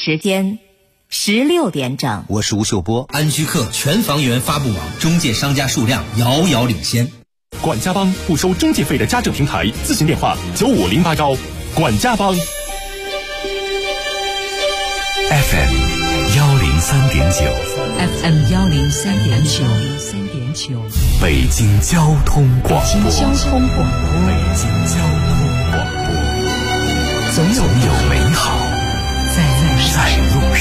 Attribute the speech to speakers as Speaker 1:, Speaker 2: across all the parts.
Speaker 1: 时间16点整。
Speaker 2: 我是吴秀波。
Speaker 3: 安居客全房源发布网中介商家数量遥遥领先。
Speaker 4: 管家帮不收中介费的家政平台，咨询电话9508管家帮。
Speaker 5: FM 103.9
Speaker 6: FM 103.9
Speaker 5: 北京交通广播。
Speaker 6: 北京交通广播。
Speaker 5: 北京交通广播。总有美好在路上。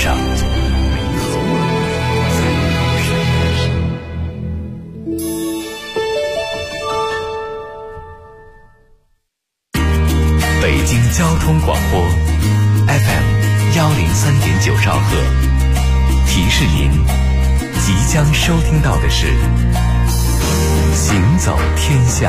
Speaker 5: 北京交通广播 FM 103.9兆赫，提示您即将收听到的是行走天下。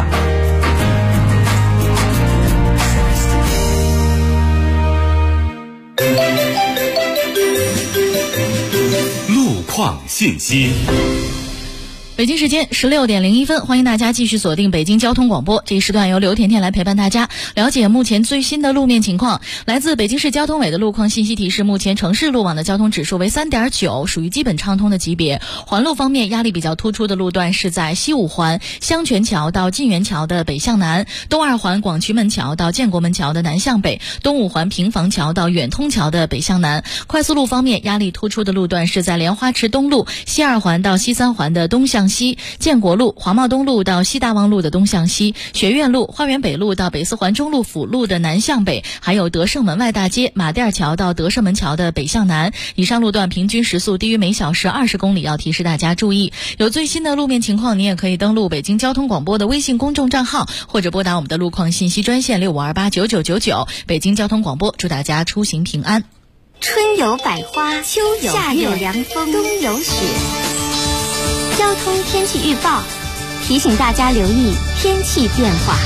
Speaker 5: 路况信息。
Speaker 7: 北京时间16点01分，欢迎大家继续锁定北京交通广播。这一时段由刘甜甜来陪伴大家了解目前最新的路面情况。来自北京市交通委的路况信息提示，目前城市路网的交通指数为 3.9， 属于基本畅通的级别。环路方面，压力比较突出的路段是在西五环香泉桥到晋源桥的北向南，东二环广渠门桥到建国门桥的南向北，东五环平房桥到远通桥的北向南。快速路方面，压力突出的路段是在莲花池东路西二环到西三环的东向西，建国路华贸东路到西大望路的东向西，学院路花园北路到北四环中路辅路的南向北，还有德胜门外大街马甸桥到德胜门桥的北向南。以上路段平均时速低于每小时20公里，要提示大家注意。有最新的路面情况，您也可以登录北京交通广播的微信公众账号，或者拨打我们的路况信息专线65289999。北京交通广播祝大家出行平安。
Speaker 1: 春有百花，秋有夏有凉风，冬有雪。交通天气预报提醒大家留意天气变化。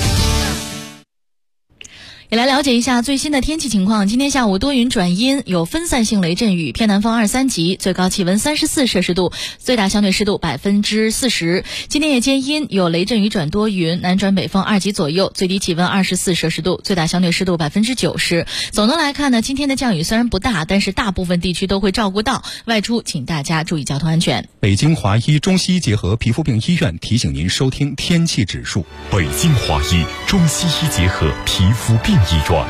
Speaker 7: 也来了解一下最新的天气情况。今天下午多云转阴，有分散性雷阵雨，偏南风2、3级，最高气温34摄氏度，最大相对湿度40%。今天夜间阴，有雷阵雨转多云，南转北风2级左右，最低气温24摄氏度，最大相对湿度90%。总的来看呢，今天的降雨虽然不大，但是大部分地区都会照顾到，外出请大家注意交通安全。
Speaker 8: 北京华医中西医结合皮肤病医院提醒您收听天气指数。
Speaker 5: 北京华医中西医结合皮肤病医院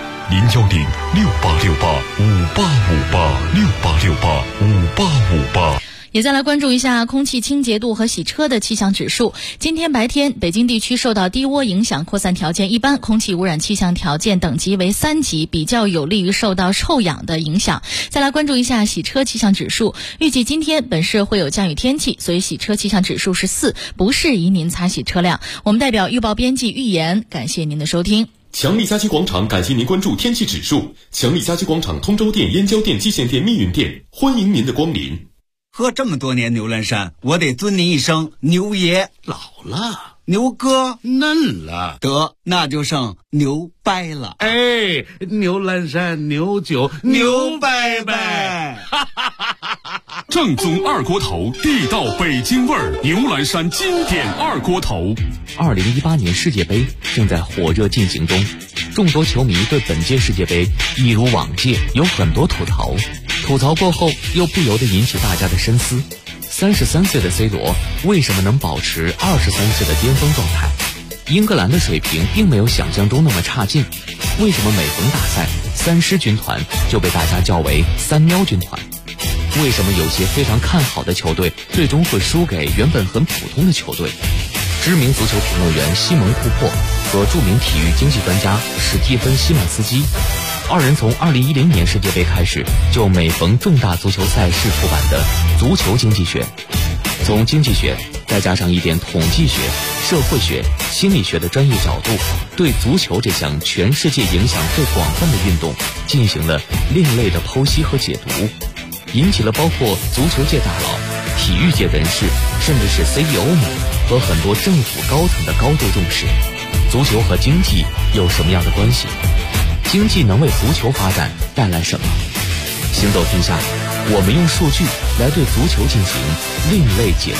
Speaker 5: ，0106868585858，68685858。
Speaker 7: 也再来关注一下空气清洁度和洗车的气象指数。今天白天，北京地区受到低涡影响，扩散条件一般，空气污染气象条件等级为3级，比较有利于受到臭氧的影响。再来关注一下洗车气象指数，预计今天本市会有降雨天气，所以洗车气象指数是4，不适宜您擦洗车辆。我们代表预报编辑预言，感谢您的收听。
Speaker 4: 强力家居广场感谢您关注天气指数。强力家居广场通州店、燕郊店、蓟县店、密云店，欢迎您的光临。
Speaker 2: 喝这么多年牛栏山，我得尊您一声牛爷。
Speaker 3: 老了，
Speaker 2: 牛哥
Speaker 3: 嫩了，
Speaker 2: 得那就剩牛掰了。
Speaker 3: 哎，牛栏山牛酒牛掰掰，
Speaker 4: 正宗二锅头，地道北京味儿，牛栏山经典二锅头。
Speaker 9: 2018年世界杯正在火热进行中，众多球迷对本届世界杯一如往届有很多吐槽过后又不由得引起大家的深思。33岁的 C 罗为什么能保持23岁的巅峰状态？英格兰的水平并没有想象中那么差劲，为什么每逢大赛三狮军团就被大家叫为三喵军团？为什么有些非常看好的球队最终会输给原本很普通的球队？知名足球评论员西蒙·库珀和著名体育经济专家史蒂芬·西曼斯基，二人从2010年世界杯开始，就每逢重大足球赛事出版的《足球经济学》，从经济学再加上一点统计学、社会学、心理学的专业角度，对足球这项全世界影响最广泛的运动进行了另类的剖析和解读，引起了包括足球界大佬、体育界人士，甚至是 CEO 们和很多政府高层的高度重视。足球和经济有什么样的关系？经济能为足球发展带来什么？行走天下，我们用数据来对足球进行另类解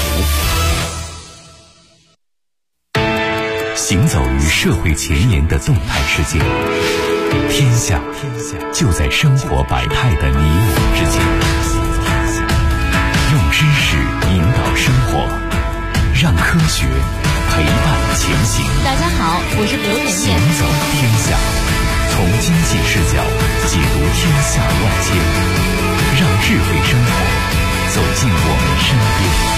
Speaker 5: 读。行走于社会前沿的动态世界，天下就在生活百态的你我智慧生活，走进我们身边。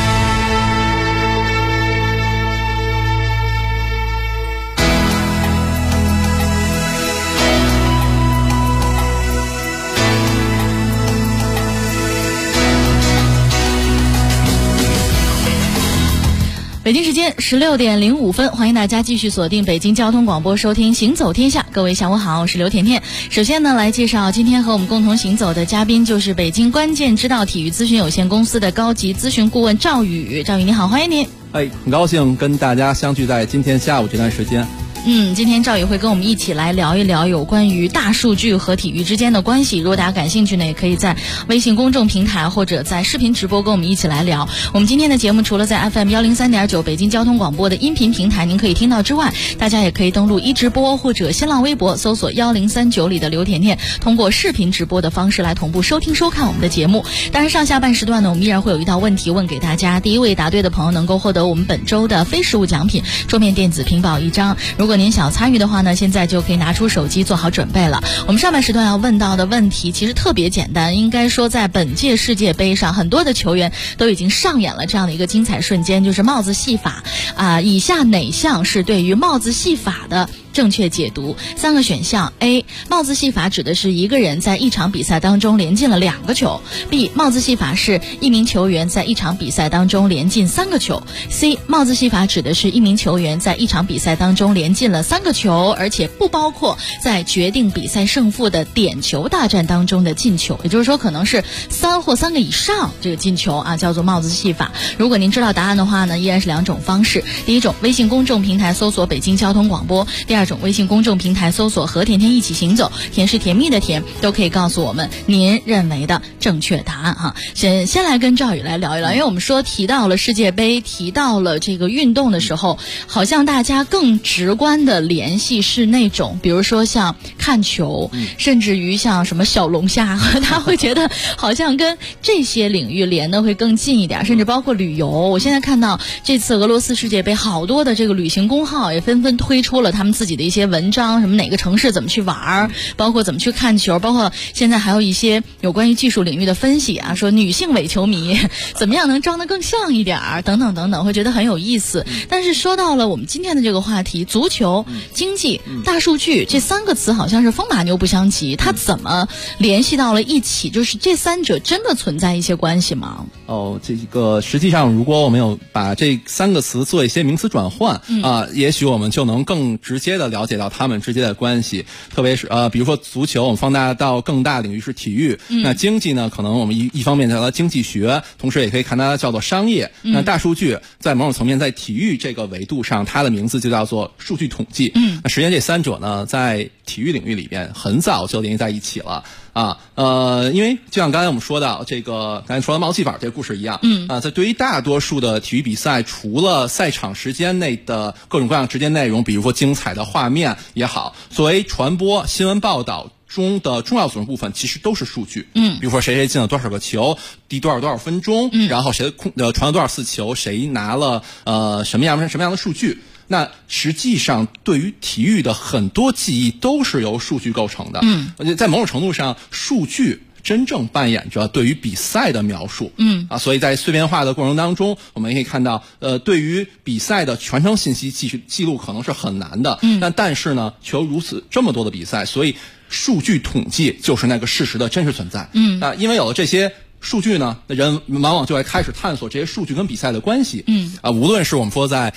Speaker 7: 北京时间16点05分，欢迎大家继续锁定北京交通广播收听行走天下。各位下午好，我是刘甜甜。首先呢，来介绍今天和我们共同行走的嘉宾，就是北京关键之道体育咨询有限公司的高级咨询顾问赵宇。赵宇你好，欢迎你。
Speaker 6: 很高兴跟大家相聚在今天下午这段时间。
Speaker 7: 今天赵宇会跟我们一起来聊一聊有关于大数据和体育之间的关系。如果大家感兴趣呢，也可以在微信公众平台或者在视频直播跟我们一起来聊。我们今天的节目除了在 FM 103.9北京交通广播的音频平台您可以听到之外，大家也可以登录一直播或者新浪微博搜索1039里的刘甜甜，通过视频直播的方式来同步收听收看我们的节目。当然上下半时段呢，我们依然会有一道问题问给大家，第一位答对的朋友能够获得我们本周的非实物奖品桌面电子屏保1张。如果您想参与的话呢，现在就可以拿出手机做好准备了。我们上半时段要问到的问题其实特别简单，应该说在本届世界杯上，很多的球员都已经上演了这样的一个精彩瞬间，就是帽子戏法以下哪项是对于帽子戏法的正确解读？3个选项。 A. 帽子戏法指的是一个人在一场比赛当中连进了2个球。 B. 帽子戏法是一名球员在一场比赛当中连进3个球。 C. 帽子戏法指的是一名球员在一场比赛当中连进了3个球，而且不包括在决定比赛胜负的点球大战当中的进球，也就是说可能是3或3个以上这个进球叫做帽子戏法。如果您知道答案的话呢，依然是2种方式。第一种，微信公众平台搜索北京交通广播；第二种，微信公众平台搜索和甜甜一起行走，甜是甜蜜的甜，都可以告诉我们您认为的正确答案哈。先来跟赵宇来聊一聊，因为我们说提到了世界杯，提到了这个运动的时候，好像大家更直观的联系是那种比如说像看球，甚至于像什么小龙虾，他会觉得好像跟这些领域连的会更近一点，甚至包括旅游。我现在看到这次俄罗斯世界杯，好多的这个旅行公号也纷纷推出了他们自己的一些文章，什么哪个城市怎么去玩，包括怎么去看球，包括现在还有一些有关于技术领域的分析说女性伪球迷怎么样能装得更像一点等等等等，会觉得很有意思。但是说到了我们今天的这个话题，足球、经济、大数据这3个词好像是风马牛不相及，它怎么联系到了一起？就是这3者真的存在一些关系吗？
Speaker 6: 这个实际上如果我们有把这3个词做一些名词转换也许我们就能更直接的了解到他们之间的关系。特别是比如说足球，我们放大到更大领域是体育，那经济呢，可能我们一方面叫它经济学，同时也可以看它叫做商业。那大数据在某种层面，在体育这个维度上，它的名字就叫做数据统计。那实际上这3者呢，在体育领域里边很早就联系在一起了因为就像刚才我们说到刚才说的帽子戏法这个故事一样，在对于大多数的体育比赛，除了赛场时间内的各种各样直接内容，比如说精彩的画面也好，作为传播新闻报道中的重要组成部分，其实都是数据。比如说谁进了多少个球，第多少分钟，然后谁传了多少次球，谁拿了什么样的数据。那实际上对于体育的很多记忆都是由数据构成的。在某种程度上，数据真正扮演着对于比赛的描述。所以在碎片化的过程当中，我们也可以看到对于比赛的全程信息记录可能是很难的。但是呢，却有这么多的比赛，所以数据统计就是那个事实的真实存在。因为有了这些数据呢，人往往就会开始探索这些数据跟比赛的关系。无论是我们说在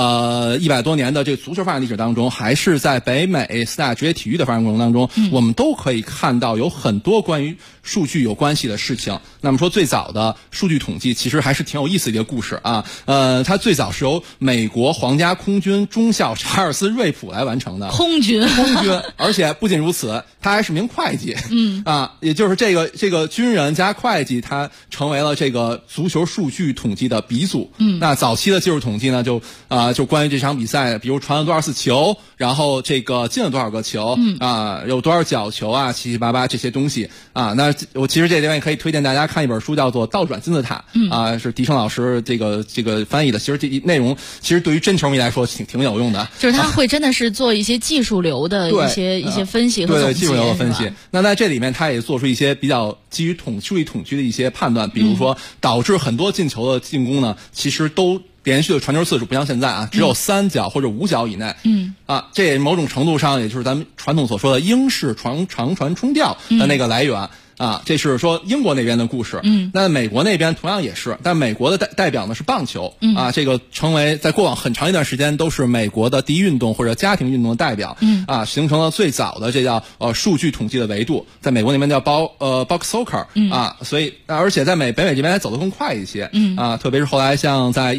Speaker 6: 100多年的这个足球发展历史当中，还是在北美4大职业体育的发展过程当中，我们都可以看到有很多关于数据有关系的事情。那么说最早的数据统计其实还是挺有意思的一个故事它最早是由美国皇家空军中校查尔斯·瑞普来完成的。空军，而且不仅如此，他还是名会计。也就是这个军人加会计，他成为了这个足球数据统计的鼻祖。那早期的技术统计呢，就就关于这场比赛，比如传了多少次球，然后这个进了多少个球，有多少角球啊，七七八八这些东西啊。那我其实这里面也可以推荐大家看一本书，叫做《倒转金字塔》，是狄胜老师这个翻译的。其实这内容其实对于真球迷来说挺有用的，
Speaker 7: 就是他会真的是做一些技术流的一些分析和总结，
Speaker 6: 对技术流的分析。那在这里面他也做出一些比较基于数据统计的一些判断，比如说导致很多进球的进攻呢，其实都连续的传球次数不像现在啊，只有3脚或者5脚以内。这也某种程度上也就是咱们传统所说的英式长传冲吊的那个来源。这是说英国那边的故事。那美国那边同样也是，但美国的代表呢是棒球。这个成为在过往很长一段时间都是美国的第一运动或者家庭运动的代表。形成了最早的这叫数据统计的维度，在美国那边叫box soccer。所以而且在北美这边还走得更快一些。特别是后来像在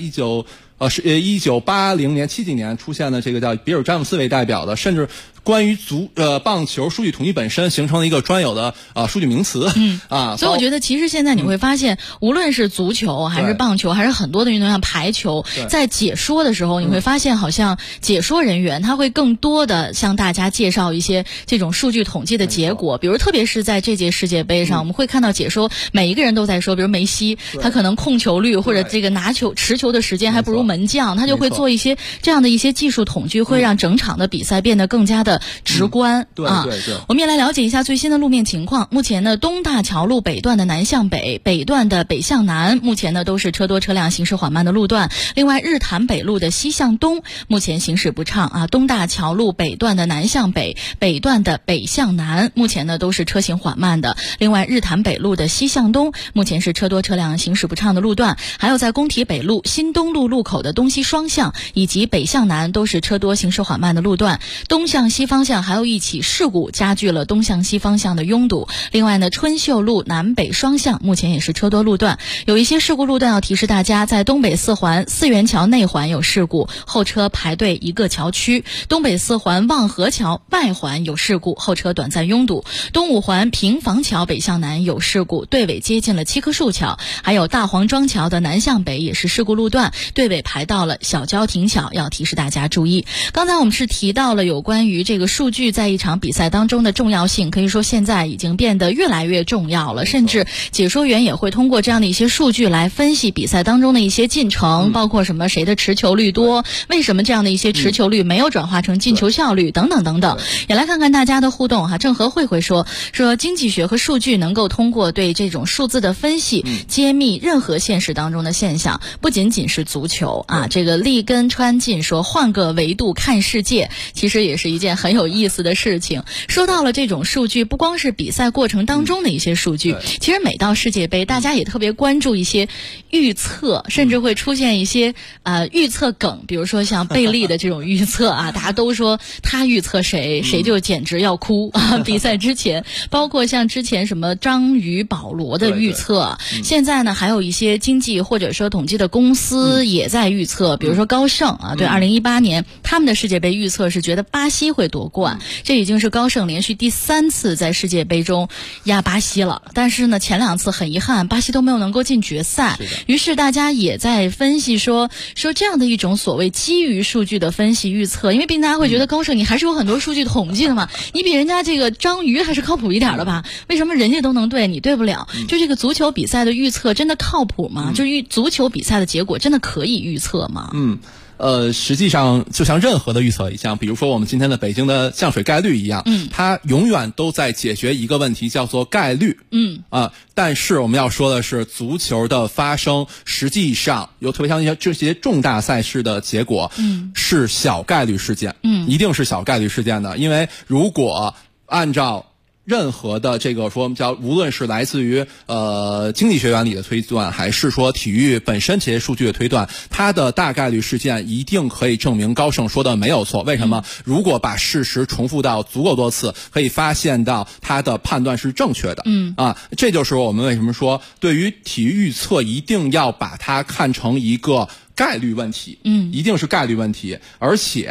Speaker 6: 1980年70年出现的这个叫比尔詹姆斯为代表的，甚至关于棒球数据统计本身形成了一个专有的数据名词。
Speaker 7: 所以我觉得其实现在你会发现，无论是足球还是棒球，还是很多的运动像排球，在解说的时候，你会发现好像解说人员他会更多的向大家介绍一些这种数据统计的结果。比如特别是在这届世界杯上，我们会看到解说每一个人都在说，比如梅西他可能控球率或者这个持球的时间还不如门将，他就会做一些这样的一些技术统计，会让整场的比赛变得更加的直观。我们也来了解一下最新的路面情况。目前呢，东大桥路北段的南向北、北段的北向南，目前呢都是车多车辆行驶缓慢的路段。另外，日坛北路的西向东目前行驶不畅东大桥路北段的南向北、北段的北向南，目前呢都是车行缓慢的。另外，日坛北路的西向东目前是车多车辆行驶不畅的路段。还有在工体北路新东路路口的东西双向以及北向南都是车多行驶缓慢的路段。东向西方向还有一起事故加剧了东向西方向的拥堵。另外呢，春秀路南北双向目前也是车多路段。有一些事故路段要提示大家，在东北四环四元桥内环有事故，后车排队一个桥区；东北四环望河桥外环有事故，后车短暂拥堵；东五环平房桥北向南有事故，队尾接近了七棵树桥；还有大黄庄桥的南向北也是事故路段，队尾排到了小交亭桥，要提示大家注意。刚才我们是提到了有关于这个数据在一场比赛当中的重要性，可以说现在已经变得越来越重要了，甚至解说员也会通过这样的一些数据来分析比赛当中的一些进程，包括什么谁的持球率多，为什么这样的一些持球率没有转化成进球效率等等等等。也来看看大家的互动郑和慧说经济学和数据能够通过对这种数字的分析揭秘任何现实当中的现象，不仅仅是足球这个立根川进说换个维度看世界，其实也是一件很有意思的事情。说到了这种数据，不光是比赛过程当中的一些数据，其实每到世界杯大家也特别关注一些预测，甚至会出现一些预测梗，比如说像贝利的这种预测大家都说他预测谁就简直要哭比赛之前，包括像之前什么章鱼保罗的预测，现在呢还有一些经济或者说统计的公司也在预测，比如说高盛对2018年他们的世界杯预测是觉得巴西会夺冠，这已经是高盛连续第3次在世界杯中压巴西了。但是呢，前2次很遗憾巴西都没有能够进决赛，于是大家也在分析说这样的一种所谓基于数据的分析预测，因为毕竟大家会觉得高盛你还是有很多数据统计的嘛，你比人家这个章鱼还是靠谱一点的吧，为什么人家都能对你对不了？就这个足球比赛的预测真的靠谱吗？就足球比赛的结果真的可以预测吗？
Speaker 6: 实际上就像任何的预测一样，比如说我们今天的北京的降水概率一样，它永远都在解决一个问题，叫做概率。但是我们要说的是，足球的发生实际上有特别像这些重大赛事的结果，是小概率事件，一定是小概率事件的，因为如果按照任何的这个说叫无论是来自于经济学原理的推断，还是说体育本身这些数据的推断，它的大概率事件一定可以证明高盛说的没有错。为什么？如果把事实重复到足够多次，可以发现到他的判断是正确的。这就是我们为什么说对于体育预测一定要把它看成一个概率问题，一定是概率问题，而且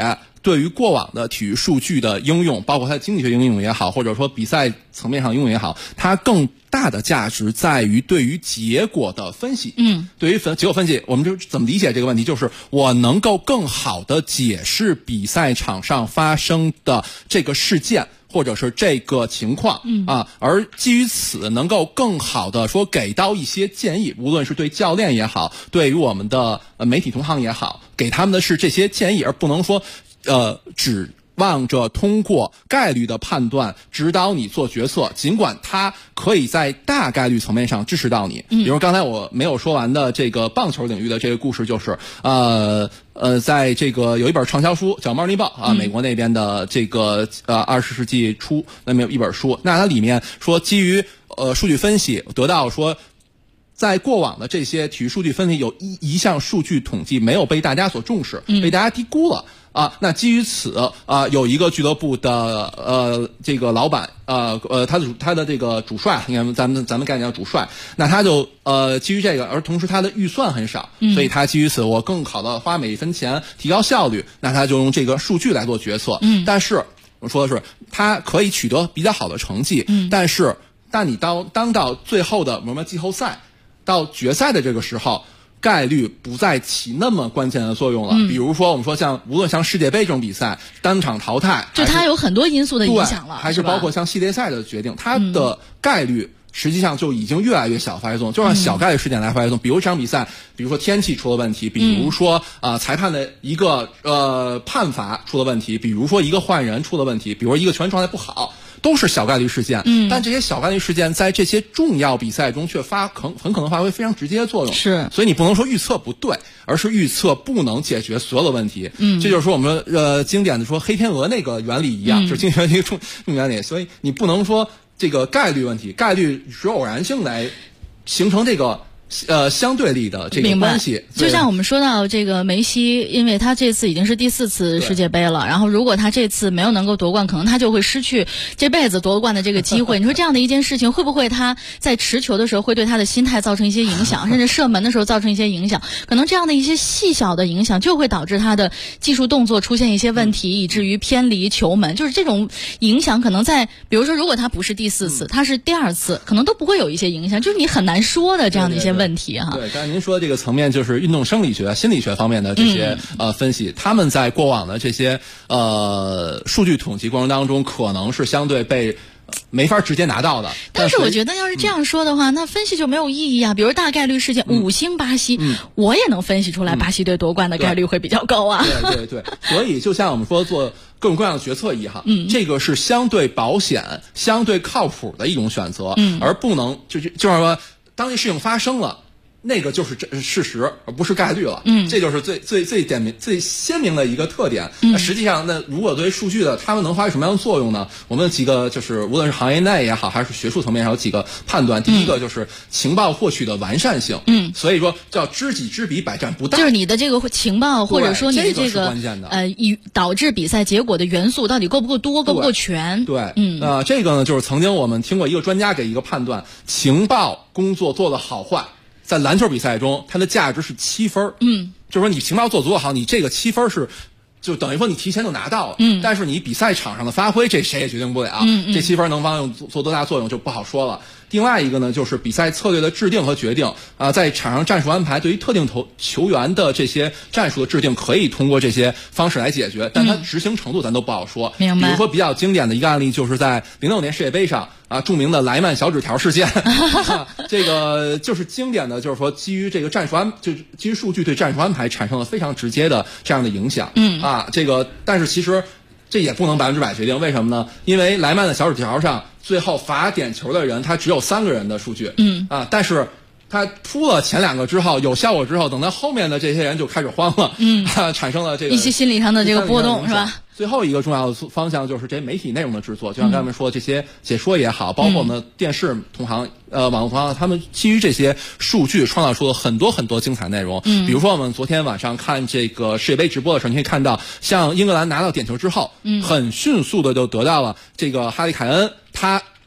Speaker 6: 对于过往的体育数据的应用，包括它经济学应用也好，或者说比赛层面上应用也好，它更大的价值在于对于结果的分析。对于结果分析，我们就怎么理解这个问题，就是我能够更好的解释比赛场上发生的这个事件或者是这个情况而基于此能够更好的说给到一些建议，无论是对教练也好，对于我们的媒体同行也好，给他们的是这些建议，而不能说指望着通过概率的判断指导你做决策，尽管它可以在大概率层面上支持到你。比如刚才我没有说完的这个棒球领域的这个故事，就是在这个有一本畅销书叫《猫腻报》美国那边的这个20世纪初那么有一本书，那它里面说基于数据分析得到说，在过往的这些体育数据分析有一项数据统计没有被大家所重视，被大家低估了。那基于此有一个俱乐部的这个老板他的这个主帅，你看咱们概念叫主帅，那他就基于这个，而同时他的预算很少，所以他基于此我更好的花每一分钱提高效率，那他就用这个数据来做决策。但是我说的是他可以取得比较好的成绩，但你当到最后的我们季后赛到决赛的这个时候，概率不再起那么关键的作用了。比如说我们说无论像世界杯这种比赛单场淘汰，
Speaker 7: 就它有很多因素的影响了，
Speaker 6: 还是包括像系列赛的决定，它的概率实际上就已经越来越小发挥作用，就让小概率事件来发挥作用。比如这场比赛，比如说天气出了问题，比如说裁判的一个判罚出了问题，比如说一个换人出了问题，比如说一个球员状态不好，都是小概率事件。但这些小概率事件在这些重要比赛中却很可能发挥非常直接的作用。
Speaker 7: 是，
Speaker 6: 所以你不能说预测不对，而是预测不能解决所有的问题。这就是说我们经典的说黑天鹅那个原理一样，就是经济学一个重原理。所以你不能说这个概率问题，概率是偶然性来形成这个相对力的这个关系。
Speaker 7: 就像我们说到这个梅西，因为他这次已经是第4次世界杯了，然后如果他这次没有能够夺冠，可能他就会失去这辈子夺冠的这个机会。你说这样的一件事情，会不会他在持球的时候会对他的心态造成一些影响，甚至射门的时候造成一些影响？可能这样的一些细小的影响就会导致他的技术动作出现一些问题，以至于偏离球门。就是这种影响可能在比如说如果他不是第4次，他是第2次，可能都不会有一些影响，就是你很难说的这样的一些问题哈。
Speaker 6: 对，刚才您说的这个层面就是运动生理学、心理学方面的这些分析，他们在过往的这些数据统计过程当中，可能是相对被没法直接拿到的。
Speaker 7: 但是我觉得要是这样说的话，那分析就没有意义啊。比如大概率事件5星巴西，我也能分析出来巴西队夺冠的概率会比较高啊。
Speaker 6: 对，所以就像我们说做各种各样的决策一样，这个是相对保险、相对靠谱的一种选择，而不能就是说当这事情发生了，那个就是事实，而不是概率了。这就是最鲜明的一个特点。那实际上，那如果对于数据的，他们能发挥什么样的作用呢？我们几个就是无论是行业内也好，还是学术层面上有几个判断。第一个就是情报获取的完善性。所以说叫知己知彼，百战不殆。
Speaker 7: 就是你的这个情报，或者说你的
Speaker 6: 这个
Speaker 7: 导致比赛结果的元素到底够不够多，够不够全？
Speaker 6: 对，这个呢，就是曾经我们听过一个专家给一个判断，情报工作做的好坏。在篮球比赛中，它的价值是7分。就是说你情报做足够好，你这个7分是就等于说你提前就拿到了。但是你比赛场上的发挥，这谁也决定不了。这7分能帮做多大作用就不好说了。另外一个呢，就是比赛策略的制定和决定在场上战术安排，对于特定球员的这些战术的制定，可以通过这些方式来解决，但它执行程度咱都不好说。
Speaker 7: 明白。
Speaker 6: 比如说比较经典的一个案例，就是在06年世界杯上著名的莱曼小纸条事件。这个就是经典的，就是说基于这个就是基于数据对战术安排产生了非常直接的这样的影响。这个但是其实这也不能100%决定，为什么呢？因为莱曼的小纸条上最后罚点球的人，他只有3个人的数据。但是他突了前2个之后有效果之后，等到后面的这些人就开始慌了。产生了这个
Speaker 7: 一些心理上的这个波动，是吧？
Speaker 6: 最后一个重要的方向就是这媒体内容的制作，就像刚才说这些解说也好，包括我们的电视同行、网络同行，他们基于这些数据创造出了很多很多精彩内容。比如说我们昨天晚上看这个世界杯直播的时候，你可以看到，像英格兰拿到点球之后，很迅速的就得到了这个哈里凯恩他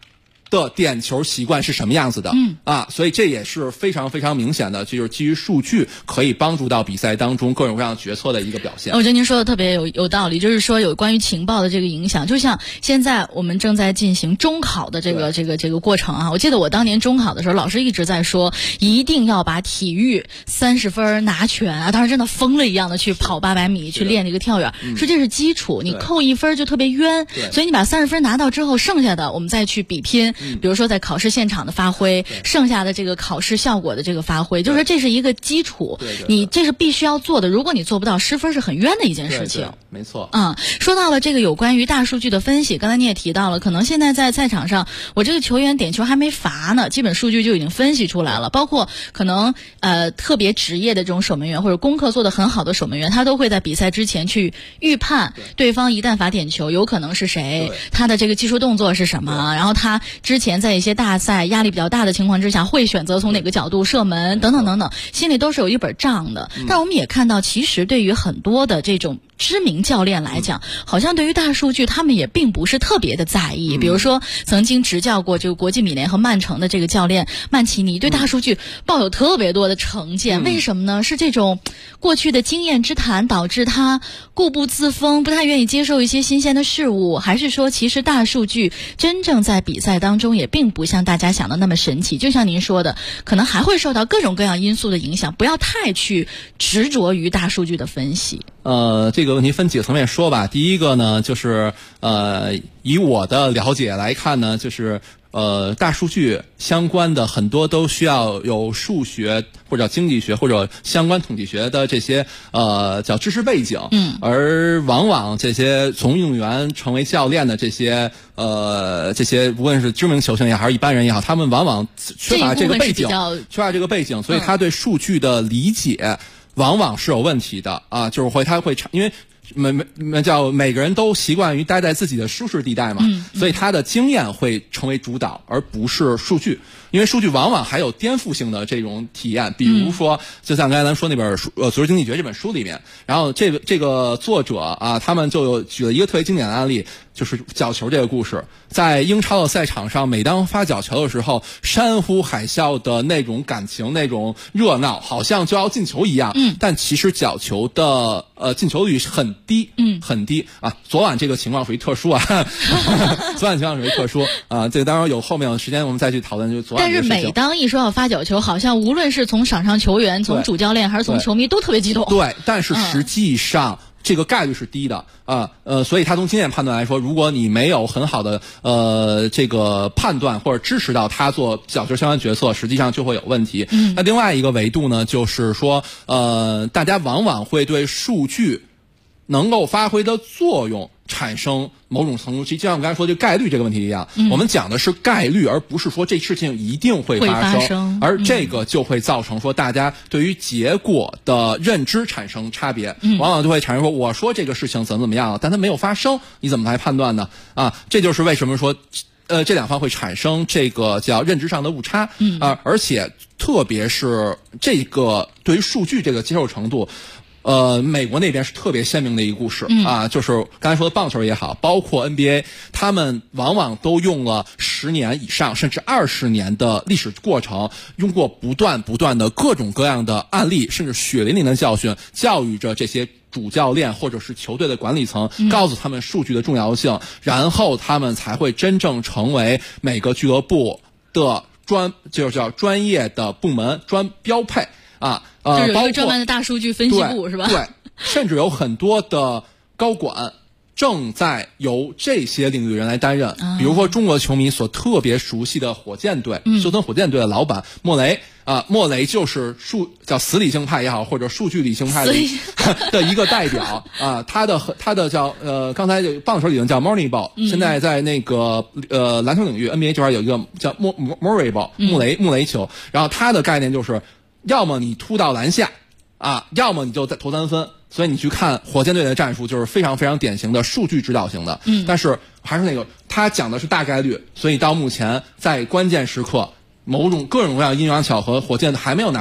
Speaker 6: 的点球习惯是什么样子的？所以这也是非常非常明显的，就是基于数据可以帮助到比赛当中各种各样决策的一个表现。
Speaker 7: 我觉得您说的特别有道理，就是说有关于情报的这个影响，就像现在我们正在进行中考的这个过程啊。我记得我当年中考的时候，老师一直在说，一定要把体育30分拿全啊！当时真的疯了一样的去跑800米，去练这个跳远，说这是基础，你扣1分就特别冤，所以你把30分拿到之后，剩下的我们再去比拼。比如说在考试现场的发挥，剩下的这个考试效果的这个发挥，就是说这是一个基础，你这是必须要做的。如果你做不到，失分是很冤的一件事情。
Speaker 6: 没错。
Speaker 7: 说到了这个有关于大数据的分析，刚才你也提到了，可能现在在赛场上，我这个球员点球还没罚呢，基本数据就已经分析出来了。包括可能特别职业的这种守门员或者功课做得很好的守门员，他都会在比赛之前去预判对方一旦罚点球有可能是谁，他的这个技术动作是什么，然后他之前在一些大赛压力比较大的情况之下会选择从哪个角度射门等等等等，心里都是有一本账的。但我们也看到，其实对于很多的这种知名教练来讲，好像对于大数据他们也并不是特别的在意。比如说曾经执教过这个国际米联和曼城的这个教练曼奇尼，对大数据抱有特别多的成见。为什么呢？是这种过去的经验之谈导致他固步自封，不太愿意接受一些新鲜的事物，还是说其实大数据真正在比赛当中也并不像大家想的那么神奇？就像您说的，可能还会受到各种各样因素的影响，不要太去执着于大数据的分析。
Speaker 6: 这个问题分几个层面说吧。第一个呢，就是以我的了解来看呢，就是大数据相关的很多都需要有数学或者经济学或者相关统计学的这些叫知识背景。而往往这些从运动员成为教练的这些无论是知名球星也好还是一般人也好，他们往往缺乏这个背景，所以他对数据的理解往往是有问题的啊，就是他会因为每个人都习惯于待在自己的舒适地带嘛，所以他的经验会成为主导，而不是数据。因为数据往往还有颠覆性的这种体验，比如说，就像刚才咱说那本书《足球经济学》这本书里面，然后这个作者啊，他们就举了一个特别经典的案例，就是角球这个故事。在英超的赛场上，每当发角球的时候，山呼海啸的那种感情，那种热闹，好像就要进球一样。但其实角球的进球率很低，很低啊。昨晚这个情况属于特殊啊，昨晚情况属于特殊啊。这个当然有后面有时间我们再去讨论，就昨晚。
Speaker 7: 但是每当一说要发角球，好像无论是从场上球员、从主教练还是从球迷都特别激动。
Speaker 6: 对，但是实际上这个概率是低的所以他从经验判断来说，如果你没有很好的这个判断或者支持到他做角球相关决策，实际上就会有问题。那另外一个维度呢，就是说大家往往会对数据能够发挥的作用产生某种程度，就像我刚才说这概率这个问题一样，我们讲的是概率，而不是说这事情一定会发生，而这个就会造成说大家对于结果的认知产生差别，往往就会产生说我说这个事情怎么样，但它没有发生，你怎么来判断呢？这就是为什么说这两方会产生这个叫认知上的误差，而且特别是这个对于数据这个接受程度。美国那边是特别鲜明的一个故事就是刚才说的棒球也好，包括 NBA， 他们往往都用了10年以上甚至20年的历史过程，用过不断的各种各样的案例，甚至血淋淋的教训，教育着这些主教练或者是球队的管理层，告诉他们数据的重要性，然后他们才会真正成为每个俱乐部的就是叫专业的部门标配
Speaker 7: 就有一个专门的大数据分析部是吧？
Speaker 6: 对，甚至有很多的高管正在由这些领域人来担任，比如说中国球迷所特别熟悉的火箭队，休斯顿火箭队的老板莫雷莫雷就是叫死理性派也好，或者数据理性派的一个代表他的叫刚才棒球里面叫 Moneyball，现在在那个篮球领域 NBA 这边有一个叫 Moneyball 穆雷球，然后他的概念就是要么你突到篮下要么你就在投3分，所以你去看火箭队的战术就是非常非常典型的数据指导型的。但是还是那个他讲的是大概率，所以到目前在关键时刻各种各样阴阳巧合，火箭还没有拿到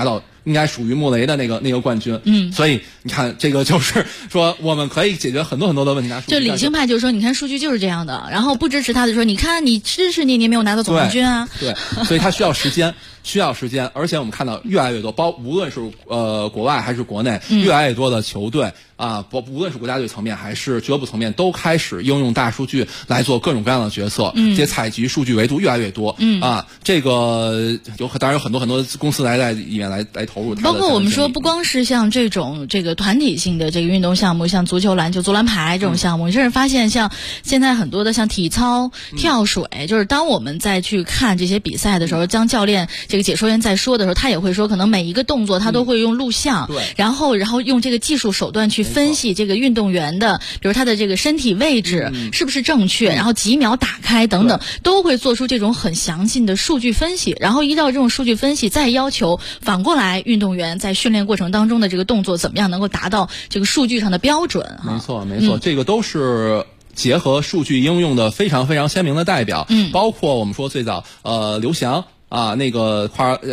Speaker 6: 应该属于穆雷的那个冠军。所以你看，这个就是说我们可以解决很多很多的问题。
Speaker 7: 就理性派就是说，你看数据就是这样的，然后不支持他的说，你看你支持你也没有拿到总冠军啊。
Speaker 6: 对，所以他需要时间。而且我们看到越来越多，无论是国外还是国内，越来越多的球队啊，无论是国家队层面还是俱乐部层面，都开始应用大数据来做各种各样的决策。这些采集数据维度越来越多。这个当然有很多公司在里面来投入。
Speaker 7: 包括我们说，不光是像这个团体性的这个运动项目，像足球、篮球、足篮排这种项目，你甚至发现像现在很多的像体操、跳水，就是当我们再去看这些比赛的时候，当教练这个解说员在说的时候，他也会说，可能每一个动作他都会用录像，然后用这个技术手段去分析这个运动员的，比如他的这个身体位置是不是正确，然后几秒打开等等，都会做出这种很详细的数据分析，然后依照这种数据分析，再要求反过来运动员在训练过程当中的这个动作怎么样能够达到这个数据上的标准。
Speaker 6: 没错，这个都是结合数据应用的非常非常鲜明的代表。包括我们说最早刘翔啊，那个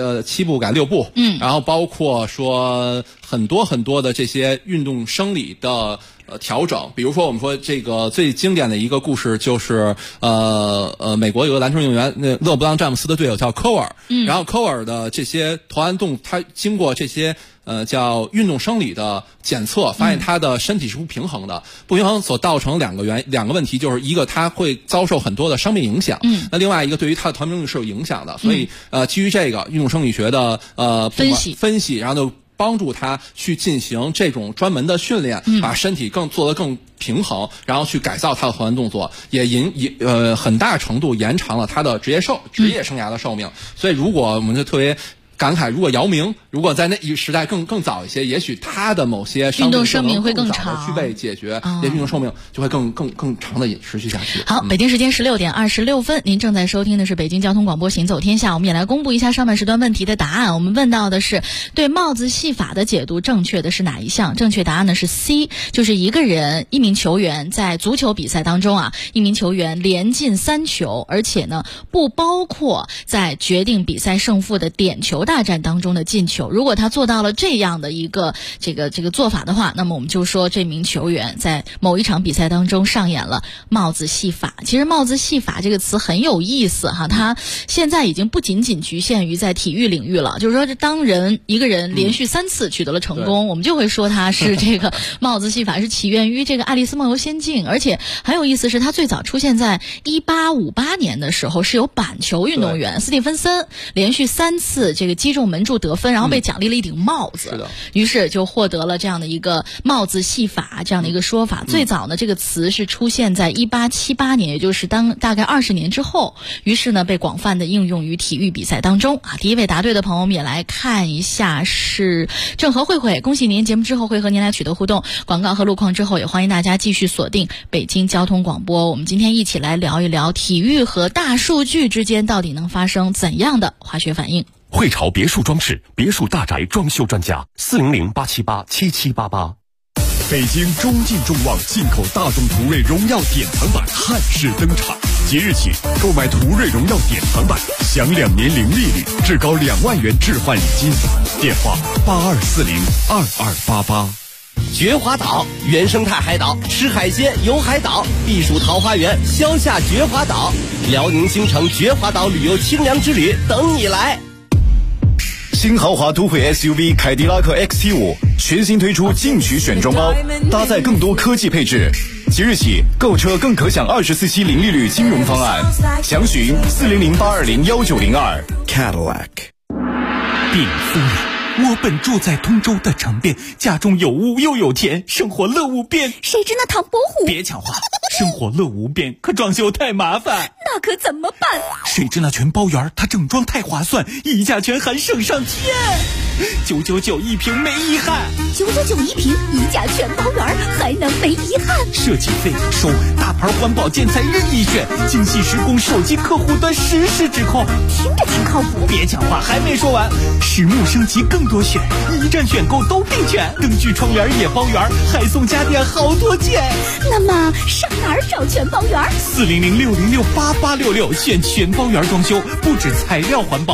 Speaker 6: 7步改6步，然后包括说很多的这些运动生理的调整，比如说我们说这个最经典的一个故事就是美国有个篮球运动员，那勒布朗詹姆斯的队友叫科尔，然后科尔的这些投篮动，他经过这些叫运动生理的检测，发现他的身体是不平衡的，不平衡所造成两个问题，就是一个他会遭受很多的伤病影响，那另外一个对于他的团队是有影响的，所以基于这个运动生理学的分析，然后就帮助他去进行这种专门的训练，把身体做得更平衡，然后去改造他的投篮动作，也很大程度延长了他的职业生涯的寿命。所以如果我们就特别感慨，如果姚明在那一时代更早一些，也许他的某些
Speaker 7: 运动寿命会更长，
Speaker 6: 去被解决，也运动寿命就会更长的持续下去。
Speaker 7: 好，北京时间16点26分，您正在收听的是北京交通广播行走天下，我们也来公布一下上半时段问题的答案。我们问到的是对帽子戏法的解读正确的是哪一项？正确答案呢是 C， 就是一名球员在足球比赛当中啊，一名球员连进3球，而且呢不包括在决定比赛胜负的点球大战当中的进球。如果他做到了这样的一个这个做法的话，那么我们就说这名球员在某一场比赛当中上演了帽子戏法。其实帽子戏法这个词很有意思哈，它现在已经不仅仅局限于在体育领域了，就是说当一个人连续3次取得了成功，我们就会说他是这个帽子戏法，是起源于这个爱丽丝梦游仙境。而且很有意思是，他最早出现在1858年的时候，是有板球运动员斯蒂芬森连续3次这个击中门柱得分，然后被奖励了一顶帽子，于是就获得了这样的一个帽子戏法这样的一个说法。最早呢，这个词是出现在1878年，也就是大概20年之后，于是呢被广泛的应用于体育比赛当中啊。第一位答对的朋友，我们也来看一下，是郑和慧慧，恭喜您！节目之后会和您来取得互动，广告和路况之后，也欢迎大家继续锁定北京交通广播。我们今天一起来聊一聊体育和大数据之间到底能发生怎样的化学反应。
Speaker 10: 汇潮别墅装饰，别墅大宅装修专家，400-878-7788。北京中进重旺进口大众途锐荣耀典藏版汉式登场，即日起购买途锐荣耀典藏版，享2年零利率，至高2万元置换礼金。电话82402288。
Speaker 11: 绝华岛原生态海岛，吃海鲜游海岛，避暑桃花源，消夏绝华岛，辽宁新城绝华岛旅游清凉之旅等你来。
Speaker 12: 新豪华都会 SUV 凯迪拉克 XT5 全新推出进取选装包，搭载更多科技配置。即日起购车更可享24期零利率金融方案，详询400-820-1902 Cadillac。
Speaker 13: 禀夫人，我本住在通州的城边，家中有屋又有田，生活乐无边。
Speaker 14: 谁知那唐伯虎？
Speaker 13: 别讲话，生活乐无边，可装修太麻烦。
Speaker 14: 那可怎么办？
Speaker 13: 谁知那全包园，它整装太划算，溢价全含省上天，999一平没遗憾。
Speaker 14: 999一平，溢价全包园，还能没遗憾？
Speaker 13: 设计费不收，大牌环保建材任意选，精细施工，手机客户端实时指控，
Speaker 14: 听着挺靠谱。
Speaker 13: 别讲话，还没说完，实木升级更多选，一站选购都并全，灯具窗帘也包圆，还送家电好多件。
Speaker 14: 那么上哪儿找全包园？400-606-8866，选全包园装修，不止材料环保，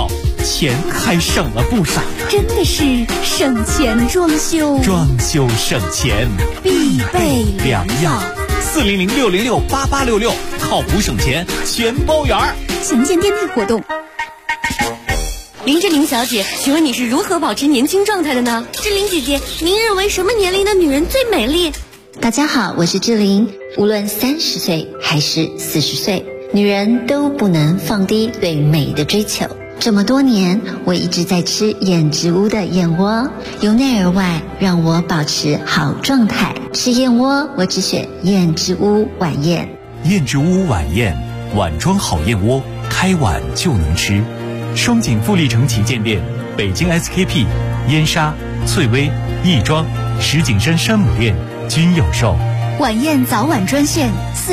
Speaker 13: 钱还省了不少。
Speaker 14: 真的是省钱装修，
Speaker 13: 装修省钱
Speaker 14: 必备良药。
Speaker 13: 400-606-8866，靠谱省钱全包圆。
Speaker 14: 详见店内活动。
Speaker 15: 林志玲小姐，请问你是如何保持年轻状态的呢？志玲姐姐，您认为什么年龄的女人最美丽？
Speaker 16: 大家好，我是志玲。无论30岁还是40岁，女人都不能放低对美的追求。这么多年，我一直在吃燕之屋的燕窝，由内而外让我保持好状态。吃燕窝，我只选燕之屋晚宴。
Speaker 5: 燕之屋晚宴，碗装好燕窝，开碗就能吃。双井富力城旗舰店、北京 SKP、燕莎、翠微、亦庄、石景山山姆店均有售。
Speaker 14: 晚宴早晚专线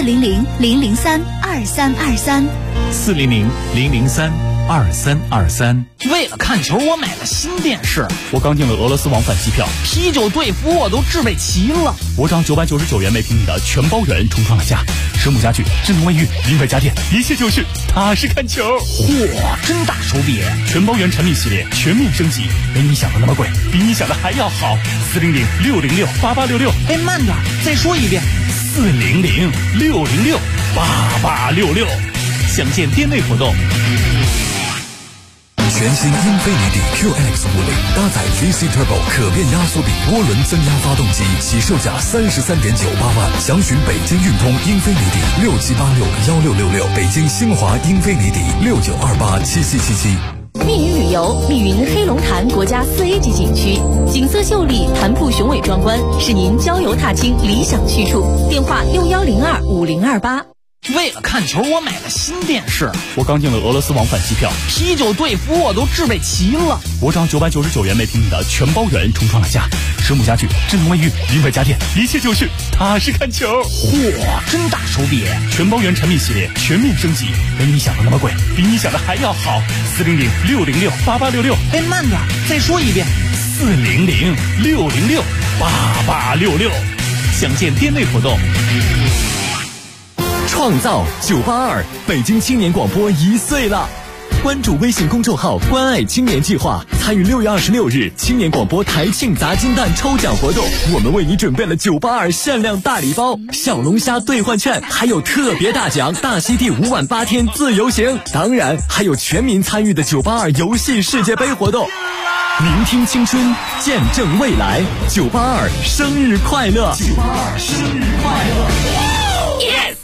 Speaker 14: 400-003-2323
Speaker 5: 400-003-2323。
Speaker 13: 为了看球，我买了新电视。
Speaker 17: 我刚订了俄罗斯往返机票，
Speaker 13: 啤酒队服我都置备齐了。
Speaker 17: 我涨999元每平米的全包圆重创了价，蛇母家具、智能卫浴、零块家电，一切就是踏实看球。
Speaker 13: 嚯，真大手笔！
Speaker 17: 全包圆产品系列全面升级，没你想的那么贵，比你想的还要好。400-606-8866。
Speaker 13: 哎，慢点，再说一遍。
Speaker 17: 400-606-8866。
Speaker 5: 详见店内活动。
Speaker 18: 全新英菲尼迪 QX50搭载 VC Turbo 可变压缩比涡轮增压发动机，起售价33.98万。详询北京运通英菲尼迪67861666，北京新华英菲尼迪69287777。
Speaker 15: 密云旅游，密云黑龙潭国家4A 级景区，景色秀丽，潭瀑雄伟壮观，是您郊游踏青理想去处。电话61025028。
Speaker 13: 为了看球，我买了新电视。
Speaker 17: 我刚订了俄罗斯往返机票，
Speaker 13: 啤酒队服我都置备齐了。
Speaker 17: 我涨999元每平米的全包圆重创了价，蛇母家具、智能卫浴、零块家电，一切就是踏实看球。
Speaker 13: 嚯，真大手笔！
Speaker 17: 全包圆产品系列全面升级，没你想的那么贵，比你想的还要好。400-606-8866。
Speaker 13: 哎，慢点，再说一遍。
Speaker 17: 400-606-8866。
Speaker 5: 详见店内活动。
Speaker 11: 创造982，北京青年广播1岁了。关注微信公众号“关爱青年计划”，参与6月26日青年广播台庆砸金蛋抽奖活动。我们为你准备了982限量大礼包、小龙虾兑换券，还有特别大奖大溪地5晚8天自由行，当然还有全民参与的982游戏世界杯活动。聆听青春，见证未来，982生日快乐！982生日快乐
Speaker 15: ！Yes。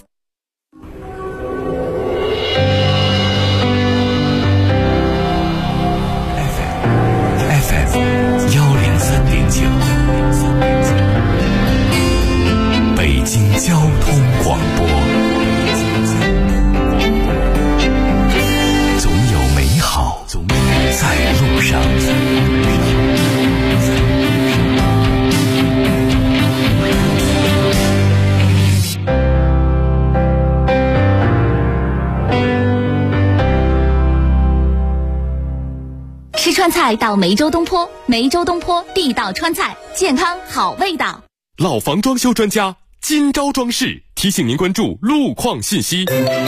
Speaker 5: 103.9，北京交通广播。总有美好在路上。
Speaker 1: 吃川菜到梅州东坡，梅州东坡地道川菜，健康好味道。
Speaker 4: 老房装修专家金招装饰提醒您关注路况信息。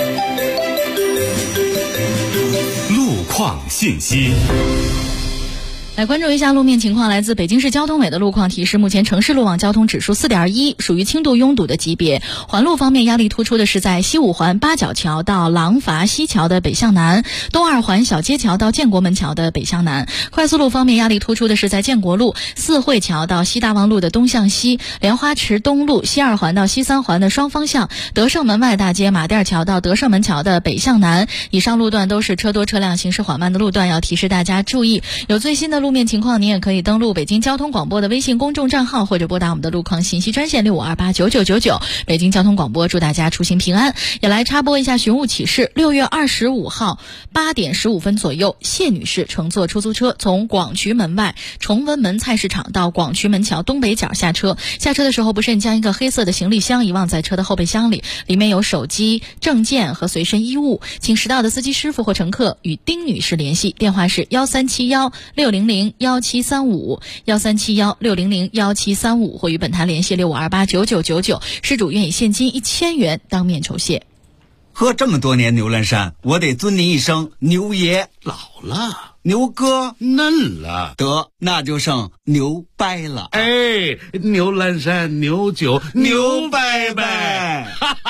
Speaker 4: 路况信息。
Speaker 7: 来关注一下路面情况，来自北京市交通委的路况提示，目前城市路网交通指数4.1，属于轻度拥堵的级别。环路方面压力突出的是在西五环八角桥到廊坊西桥的北向南，东二环小街桥到建国门桥的北向南。快速路方面压力突出的是在建国路四惠桥到西大望路的东向西，莲花池东路西二环到西三环的双方向，德胜门外大街马甸桥到德胜门桥的北向南。以上路段都是车多车辆行驶缓慢的路段，要提示大家注意。有最新的路面情况，您也可以登录北京交通广播的微信公众账号，或者拨打我们的路况信息专线65289999。北京交通广播祝大家出行平安。也来插播一下寻物启事：6月25号8点15分左右，谢女士乘坐出租车从广渠门外崇文门菜市场到广渠门桥东北角下车。下车的时候不慎将一个黑色的行李箱遗忘在车的后备箱里，里面有手机、证件和随身衣物。请识到的司机师傅或乘客与丁女士联系，电话是1371-600-1735，1371-600-1735，或与本台联系65289999，失主愿以现金1000元当面酬谢。
Speaker 2: 喝这么多年牛栏山，我得尊您一声牛爷。
Speaker 3: 老了，
Speaker 2: 牛哥
Speaker 3: 嫩了，
Speaker 2: 得那就剩牛掰了。
Speaker 3: 哎，牛栏山牛酒牛掰掰。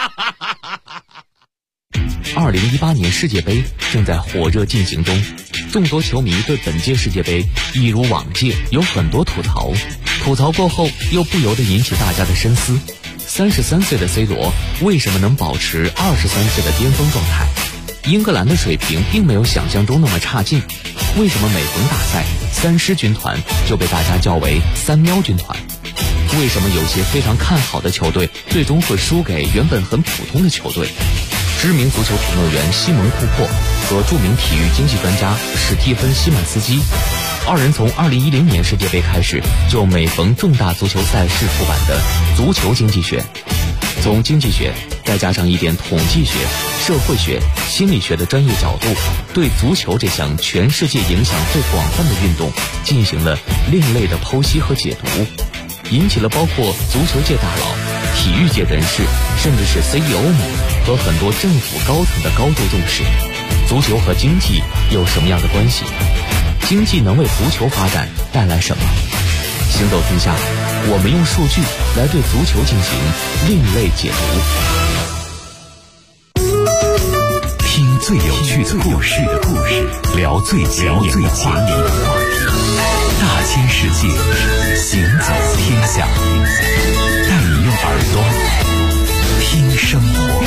Speaker 9: 2018年世界杯正在火热进行中，众多球迷对本届世界杯一如往届有很多吐槽过后又不由得引起大家的深思。33岁的 C 罗为什么能保持23岁的巅峰状态？英格兰的水平并没有想象中那么差劲，为什么每逢大赛三狮军团就被大家叫为三喵军团？为什么有些非常看好的球队最终会输给原本很普通的球队？知名足球评论员西蒙·库珀和著名体育经济专家史蒂芬·西曼斯基，二人从2010年世界杯开始就每逢重大足球赛事出版的《足球经济学》，从经济学再加上一点统计学、社会学、心理学的专业角度，对足球这项全世界影响最广泛的运动进行了另类的剖析和解读，引起了包括足球界大佬、体育界人士，甚至是 CEO 们和很多政府高层的高度重视。足球和经济有什么样的关系？经济能为足球发展带来什么？行走天下，我们用数据来对足球进行另类解
Speaker 5: 读，听最有趣的故事，聊最前沿的话题，大千世界，行走天下，带你用耳朵听生活。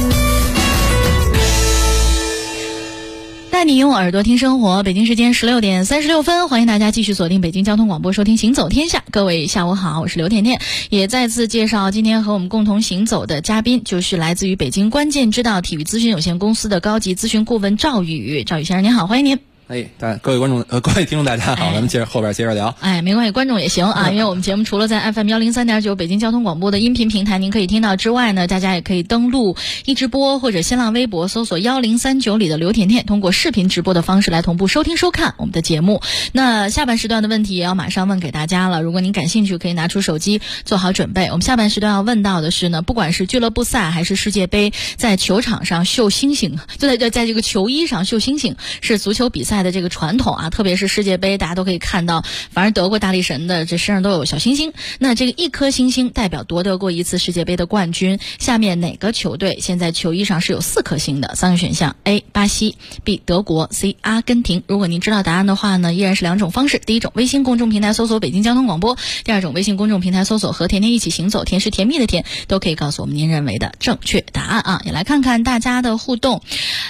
Speaker 7: 带你用耳朵听生活，北京时间16点36分，欢迎大家继续锁定北京交通广播收听行走天下。各位下午好，我是刘甜甜，也再次介绍今天和我们共同行走的嘉宾，就是来自于北京关键之道体育咨询有限公司的高级咨询顾问赵宇先生，您好，欢迎您。
Speaker 6: 各位观众各位听众大家好，咱们后边接着聊。
Speaker 7: 没关系，观众也行啊，因为我们节目除了在 FM 103.9北京交通广播的音频平台您可以听到之外呢，大家也可以登录一直播或者新浪微博搜索1039里的刘甜甜，通过视频直播的方式来同步收听收看我们的节目。那下半时段的问题也要马上问给大家了，如果您感兴趣可以拿出手机做好准备。我们下半时段要问到的是呢，不管是俱乐部赛还是世界杯，在球场上秀星星，就在这个球衣上秀星星，是足球比赛的这个传统啊，特别是世界杯大家都可以看到，反正德国大力神的这身上都有小星星。那这个一颗星星代表夺得过一次世界杯的冠军。下面哪个球队现在球衣上是有4颗星的？3个选项 A 巴西， B 德国， C 阿根廷。如果您知道答案的话呢，依然是2种方式。第一种，微信公众平台搜索北京交通广播；第二种，微信公众平台搜索和甜甜一起行走，甜是甜蜜的甜，都可以告诉我们您认为的正确答案啊。也来看看大家的互动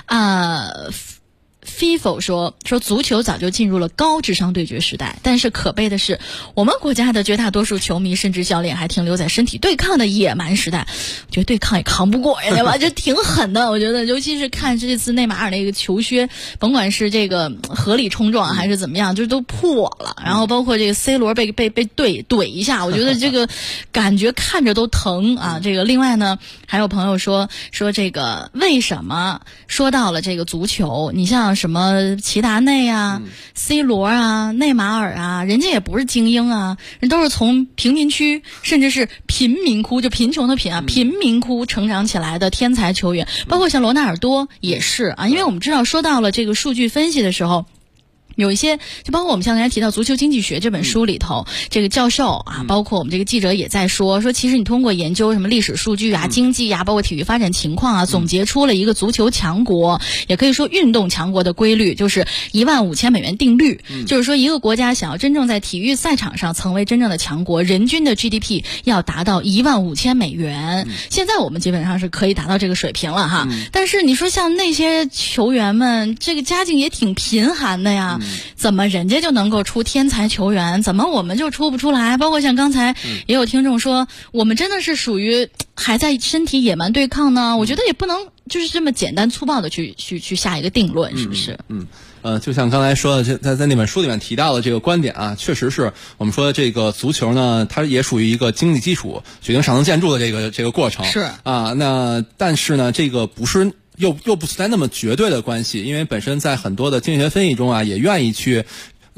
Speaker 7: FIFO 说足球早就进入了高智商对决时代，但是可悲的是，我们国家的绝大多数球迷甚至教练还停留在身体对抗的野蛮时代。我觉得对抗也抗不过人家吧，就挺狠的。我觉得，尤其是看这次内马尔那个球靴，甭管是这个合理冲撞还是怎么样，就是都破了。然后包括这个 C 罗被怼一下，我觉得这个感觉看着都疼啊。这个另外呢，还有朋友说这个为什么说到了这个足球，你像什么齐达内啊、C 罗啊、内马尔啊，人家也不是精英啊，人都是从贫民区甚至是贫民窟，就贫穷的贫啊，贫民窟成长起来的天才球员，包括像罗纳尔多也是啊。因为我们知道，说到了这个数据分析的时候，有一些就包括我们刚才提到《足球经济学》这本书里头，这个教授啊，包括我们这个记者也在说，其实你通过研究什么历史数据啊、经济啊，包括体育发展情况啊，总结出了一个足球强国，也可以说运动强国的规律，就是15000美元定律。就是说，一个国家想要真正在体育赛场上成为真正的强国，人均的 GDP 要达到15000美元。现在我们基本上是可以达到这个水平了哈。但是你说像那些球员们，这个家境也挺贫寒的呀。怎么人家就能够出天才球员，怎么我们就出不出来？包括像刚才也有听众说，我们真的是属于还在身体野蛮对抗呢？我觉得也不能就是这么简单粗暴的去下一个定论，是不是？
Speaker 6: 就像刚才说的，在那本书里面提到的这个观点啊，确实是我们说这个足球呢，它也属于一个经济基础决定上层建筑的这个过程。是啊，那但是呢，这个不是。又不存在那么绝对的关系，因为本身在很多的经济学分析中啊，也愿意去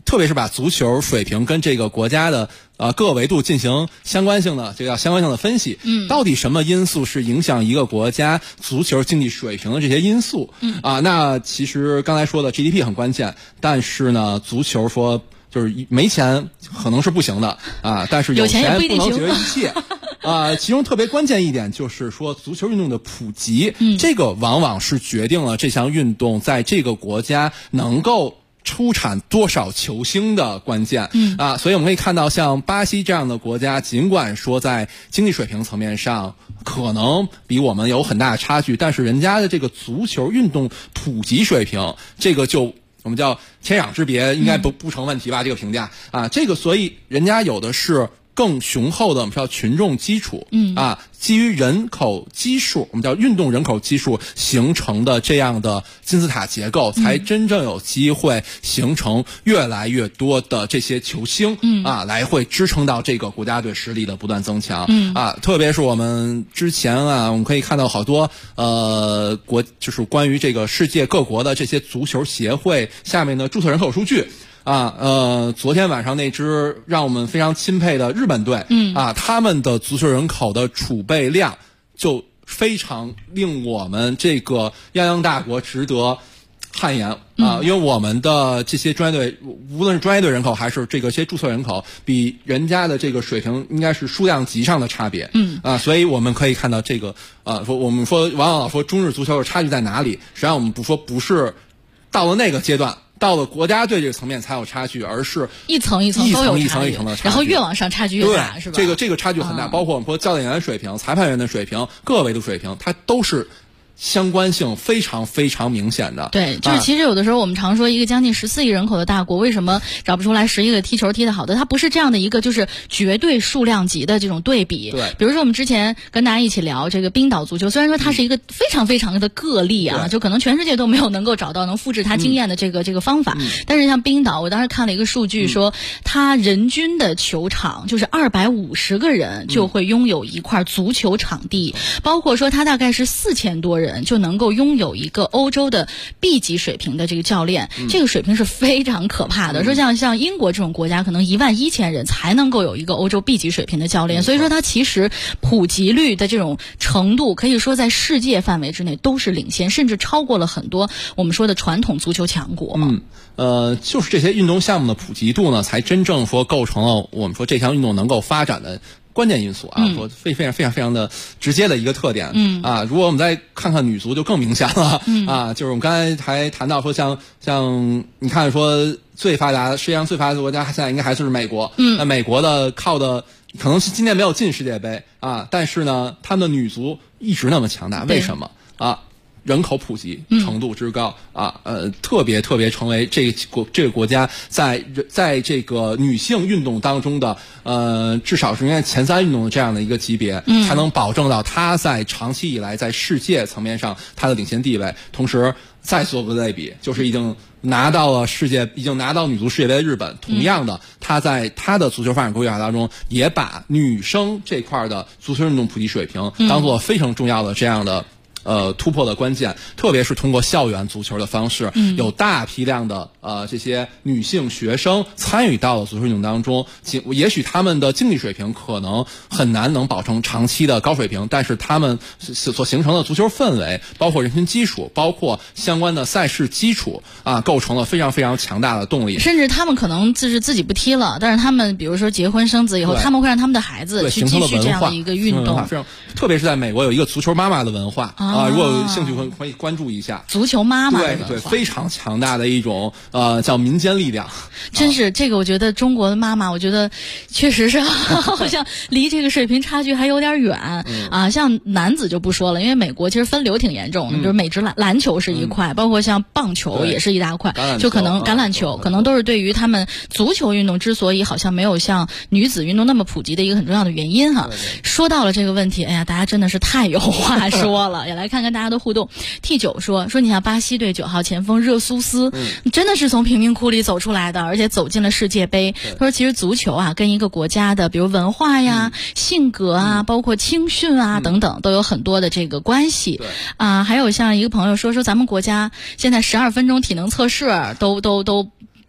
Speaker 6: 特别是把足球水平跟这个国家的各个维度进行相关性的分析。到底什么因素是影响一个国家足球竞技水平的这些因素？那其实刚才说的 GDP 很关键，但是呢，足球说就是没钱可能是不行的啊，但是有钱不能解决一切。其中特别关键一点就是说，足球运动的普及，这个往往是决定了这项运动在这个国家能够出产多少球星的关键。所以我们可以看到，像巴西这样的国家，尽管说在经济水平层面上可能比我们有很大的差距，但是人家的这个足球运动普及水平，这个就我们叫天壤之别，应该不成问题吧？这个评价这个所以人家有的是更雄厚的我们叫群众基础，基于人口基数，我们叫运动人口基数形成的这样的金字塔结构，才真正有机会形成越来越多的这些球星，来会支撑到这个国家队实力的不断增强。特别是我们之前我们可以看到好多就是关于这个世界各国的这些足球协会下面的注册人口数据。昨天晚上那支让我们非常钦佩的日本队，他们的足球人口的储备量就非常令我们这个泱泱大国值得汗颜因为我们的这些专业队，无论是专业队人口还是这个些注册人口，比人家的这个水平应该是数量级上的差别。所以我们可以看到这个我们说往往说中日足球的差距在哪里，实际上我们不是到了那个阶段。到了国家队这个层面才有差距，而是
Speaker 7: 一层一层都有差距，
Speaker 6: 的差距，
Speaker 7: 然后越往上差距越大，是吧？
Speaker 6: 这个差距很大，包括我们说教练员水平、裁判员的水平、各个维度水平，它都是相关性非常非常明显的。
Speaker 7: 对，就是其实有的时候我们常说一个将近14亿人口的大国，为什么找不出来11个踢球踢得好的？它不是这样的一个就是绝对数量级的这种对比。
Speaker 6: 对，
Speaker 7: 比如说我们之前跟大家一起聊这个冰岛足球，虽然说它是一个非常非常的个例就可能全世界都没有能够找到能复制它经验的这个方法。但是像冰岛，我当时看了一个数据说，它人均的球场就是250个人就会拥有一块足球场地，包括说它大概是4000多人就能够拥有一个欧洲的 B 级水平的这个教练，这个水平是非常可怕的。说像英国这种国家，可能11000人才能够有一个欧洲 B 级水平的教练，所以说它其实普及率的这种程度，可以说在世界范围之内都是领先，甚至超过了很多我们说的传统足球强国。
Speaker 6: 就是这些运动项目的普及度呢，才真正说构成了我们说这项运动能够发展的关键因素说非常非常非常的直接的一个特点。如果我们再看看女足就更明显了。就是我们刚才还谈到说像你看说世界上最发达的国家现在应该还是美国。那美国的靠的可能是今年没有进世界杯但是呢他们的女足一直那么强大，为什么人口普及程度之高特别成为这个国家在这个女性运动当中的至少是应该前3运动的这样的一个级别，才能保证到她在长期以来在世界层面上她的领先地位。同时再做个类比，就是已经拿到女足世界杯的日本，同样的她在她的足球发展规划当中也把女生这块的足球运动普及水平当做非常重要的这样的突破的关键，特别是通过校园足球的方式，有大批量的这些女性学生参与到了足球运动当中。也许他们的竞技水平可能很难能保证长期的高水平，但是他们所形成的足球氛围，包括人群基础，包括相关的赛事基础构成了非常非常强大的动力。
Speaker 7: 甚至他们可能就是自己不踢了，但是他们比如说结婚生子以后，他们会让他们的孩子去继续这样的一个运动。
Speaker 6: 特别是在美国有一个足球妈妈的文化如果有兴趣可以关注一下
Speaker 7: 足球妈妈的文化。
Speaker 6: 对，非常强大的一种叫民间力量。
Speaker 7: 真是这个，我觉得中国的妈妈，我觉得确实是好像离这个水平差距还有点远像男子就不说了，因为美国其实分流挺严重的，比如美职篮球是一块，包括像棒球也是一大块，就可能橄榄球可能都是对于他们足球运动之所以好像没有像女子运动那么普及的一个很重要的原因说到了这个问题，哎呀，大家真的是太有话说了。也来看看大家的互动。T9 说你像巴西队9号前锋热苏斯真的是从贫民窟里走出来的，而且走进了世界杯。他说其实足球跟一个国家的比如文化呀、性格包括青训等等都有很多的这个关系还有像一个朋友说咱们国家现在12分钟体能测试都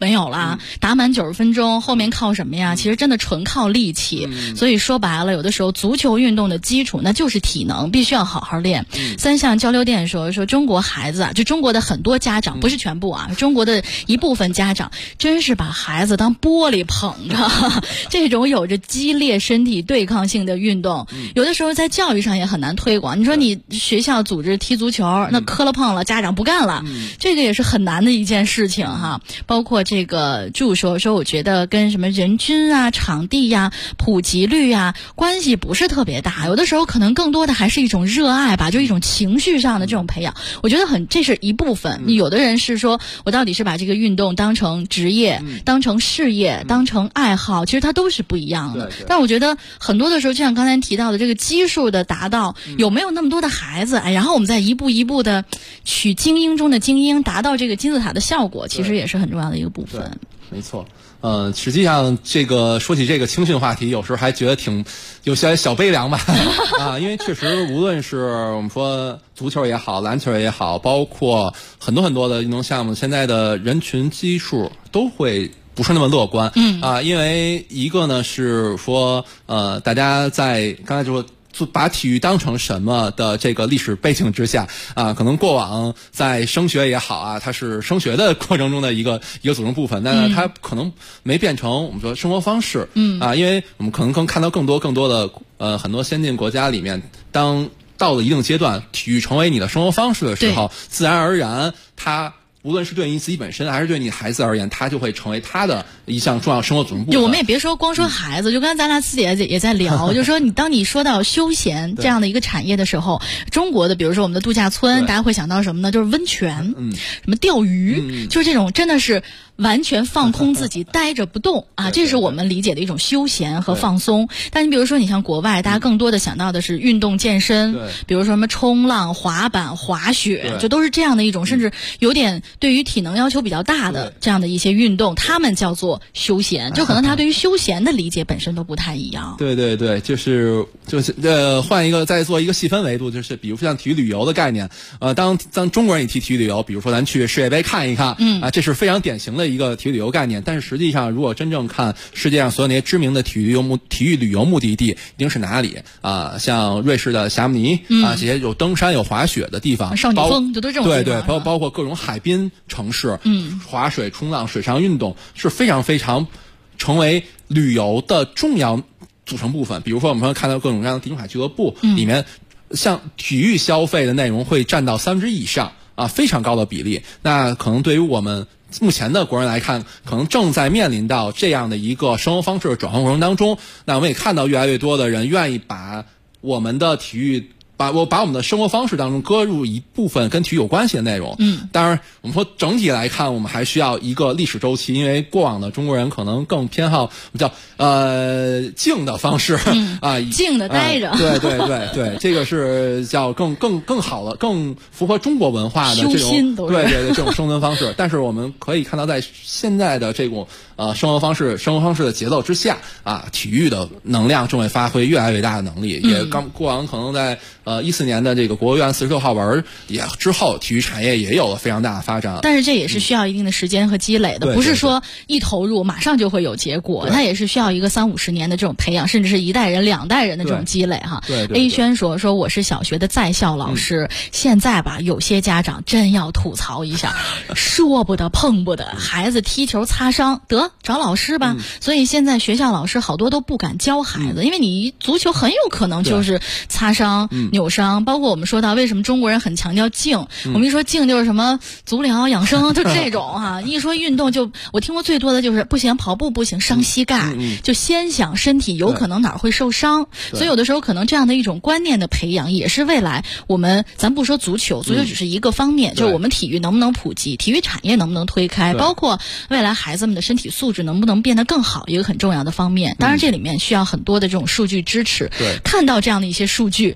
Speaker 7: 没有啦，打满90分钟，后面靠什么呀？其实真的纯靠力气。所以说白了，有的时候足球运动的基础那就是体能，必须要好好练。三项交流电说中国孩子啊，就中国的很多家长，不是全部啊，中国的一部分家长真是把孩子当玻璃捧着。这种有着激烈身体对抗性的运动，有的时候在教育上也很难推广。你说你学校组织踢足球，那磕了碰了，家长不干了，这个也是很难的一件事情哈。包括这个祝说我觉得跟什么人均啊、场地呀、普及率啊关系不是特别大，有的时候可能更多的还是一种热爱吧，就一种情绪上的这种培养。我觉得这是一部分。有的人是说我到底是把这个运动当成职业、当成事业、当成爱好，其实它都是不一样的。但我觉得很多的时候，就像刚才提到的这个基数的达到，有没有那么多的孩子，然后我们再一步一步的取精英中的精英，达到这个金字塔的效果，其实也是很重要的一个部分。
Speaker 6: 没错。实际上这个说起这个青训话题，有时候还觉得有些小悲凉吧。因为确实无论是我们说足球也好，篮球也好，包括很多很多的运动项目，现在的人群基数都会不是那么乐观。因为一个呢是说大家在刚才就说把体育当成什么的这个历史背景之下可能过往在升学也好它是升学的过程中的一个组成部分，但它可能没变成我们说生活方式。因为我们可能看到更多的很多先进国家里面，当到了一定阶段，体育成为你的生活方式的时候，自然而然它无论是对你自己本身还是对你孩子而言，它就会成为他的一项重要生活组成部分。
Speaker 7: 就我们也别光说孩子，就刚才咱俩私底下也在聊，就说当你说到休闲这样的一个产业的时候，中国的比如说我们的度假村，大家会想到什么呢？就是温泉，什么钓鱼，就是这种真的是完全放空自己待着不动这是我们理解的一种休闲和放松。但你比如说你像国外，大家更多的想到的是运动健身，比如说什么冲浪、滑板、滑雪，就都是这样的一种，甚至有点对于体能要求比较大的这样的一些运动，他们叫做休闲，就可能他对于休闲的理解本身都不太一样。
Speaker 6: 对，就是换一个再做一个细分维度，就是比如说像体育旅游的概念，当中国人一提体育旅游，比如说咱去世界杯看一看，这是非常典型的一个体育旅游概念。但是实际上，如果真正看世界上所有那些知名的体育旅游目的地，一定是哪里像瑞士的霞慕尼这些有登山有滑雪的地方，
Speaker 7: 少女峰就都这种地
Speaker 6: 方，包括各种海滨城市，滑水、冲浪、水上运动是非常非常成为旅游的重要组成部分。比如说我们看到各种各样的地中海俱乐部里面，像体育消费的内容会占到1/3以上非常高的比例。那可能对于我们目前的国人来看，可能正在面临到这样的一个生活方式的转换过程当中。那我们也看到越来越多的人愿意把我们的体育把我们的生活方式当中搁入一部分跟体育有关系的内容。当然我们说整体来看，我们还需要一个历史周期，因为过往的中国人可能更偏好叫静的方式
Speaker 7: 静的待着。
Speaker 6: 对，这个是叫更好的，更符合中国文化的这种对这种生存方式。但是我们可以看到，在现在的这种生活方式的节奏之下体育的能量正会发挥越来越大的能力。也过往可能在14年的这个国务院46号文之后，体育产业也有了非常大的发展。
Speaker 7: 但是这也是需要一定的时间和积累的，不是说一投入马上就会有结果，它也是需要一个30-50年的这种培养，甚至是1代人、2代人的这种积累哈。A 轩说我是小学的在校老师，现在吧有些家长真要吐槽一下，说不得碰不得，孩子踢球擦伤得找老师吧。所以现在学校老师好多都不敢教孩子，因为你足球很有可能就是擦伤扭伤。包括我们说到为什么中国人很强调静，我们一说静就是什么足疗养生，就这种一说运动就我听过最多的就是不行，跑步不行，伤膝盖，就先想身体有可能哪儿会受伤。所以有的时候可能这样的一种观念的培养，也是未来咱不说足球只是一个方面，就是我们体育能不能普及，体育产业能不能推开，包括未来孩子们的身体素质能不能变得更好，一个很重要的方面。当然这里面需要很多的这种数据支持。看到这样的一些数据，大家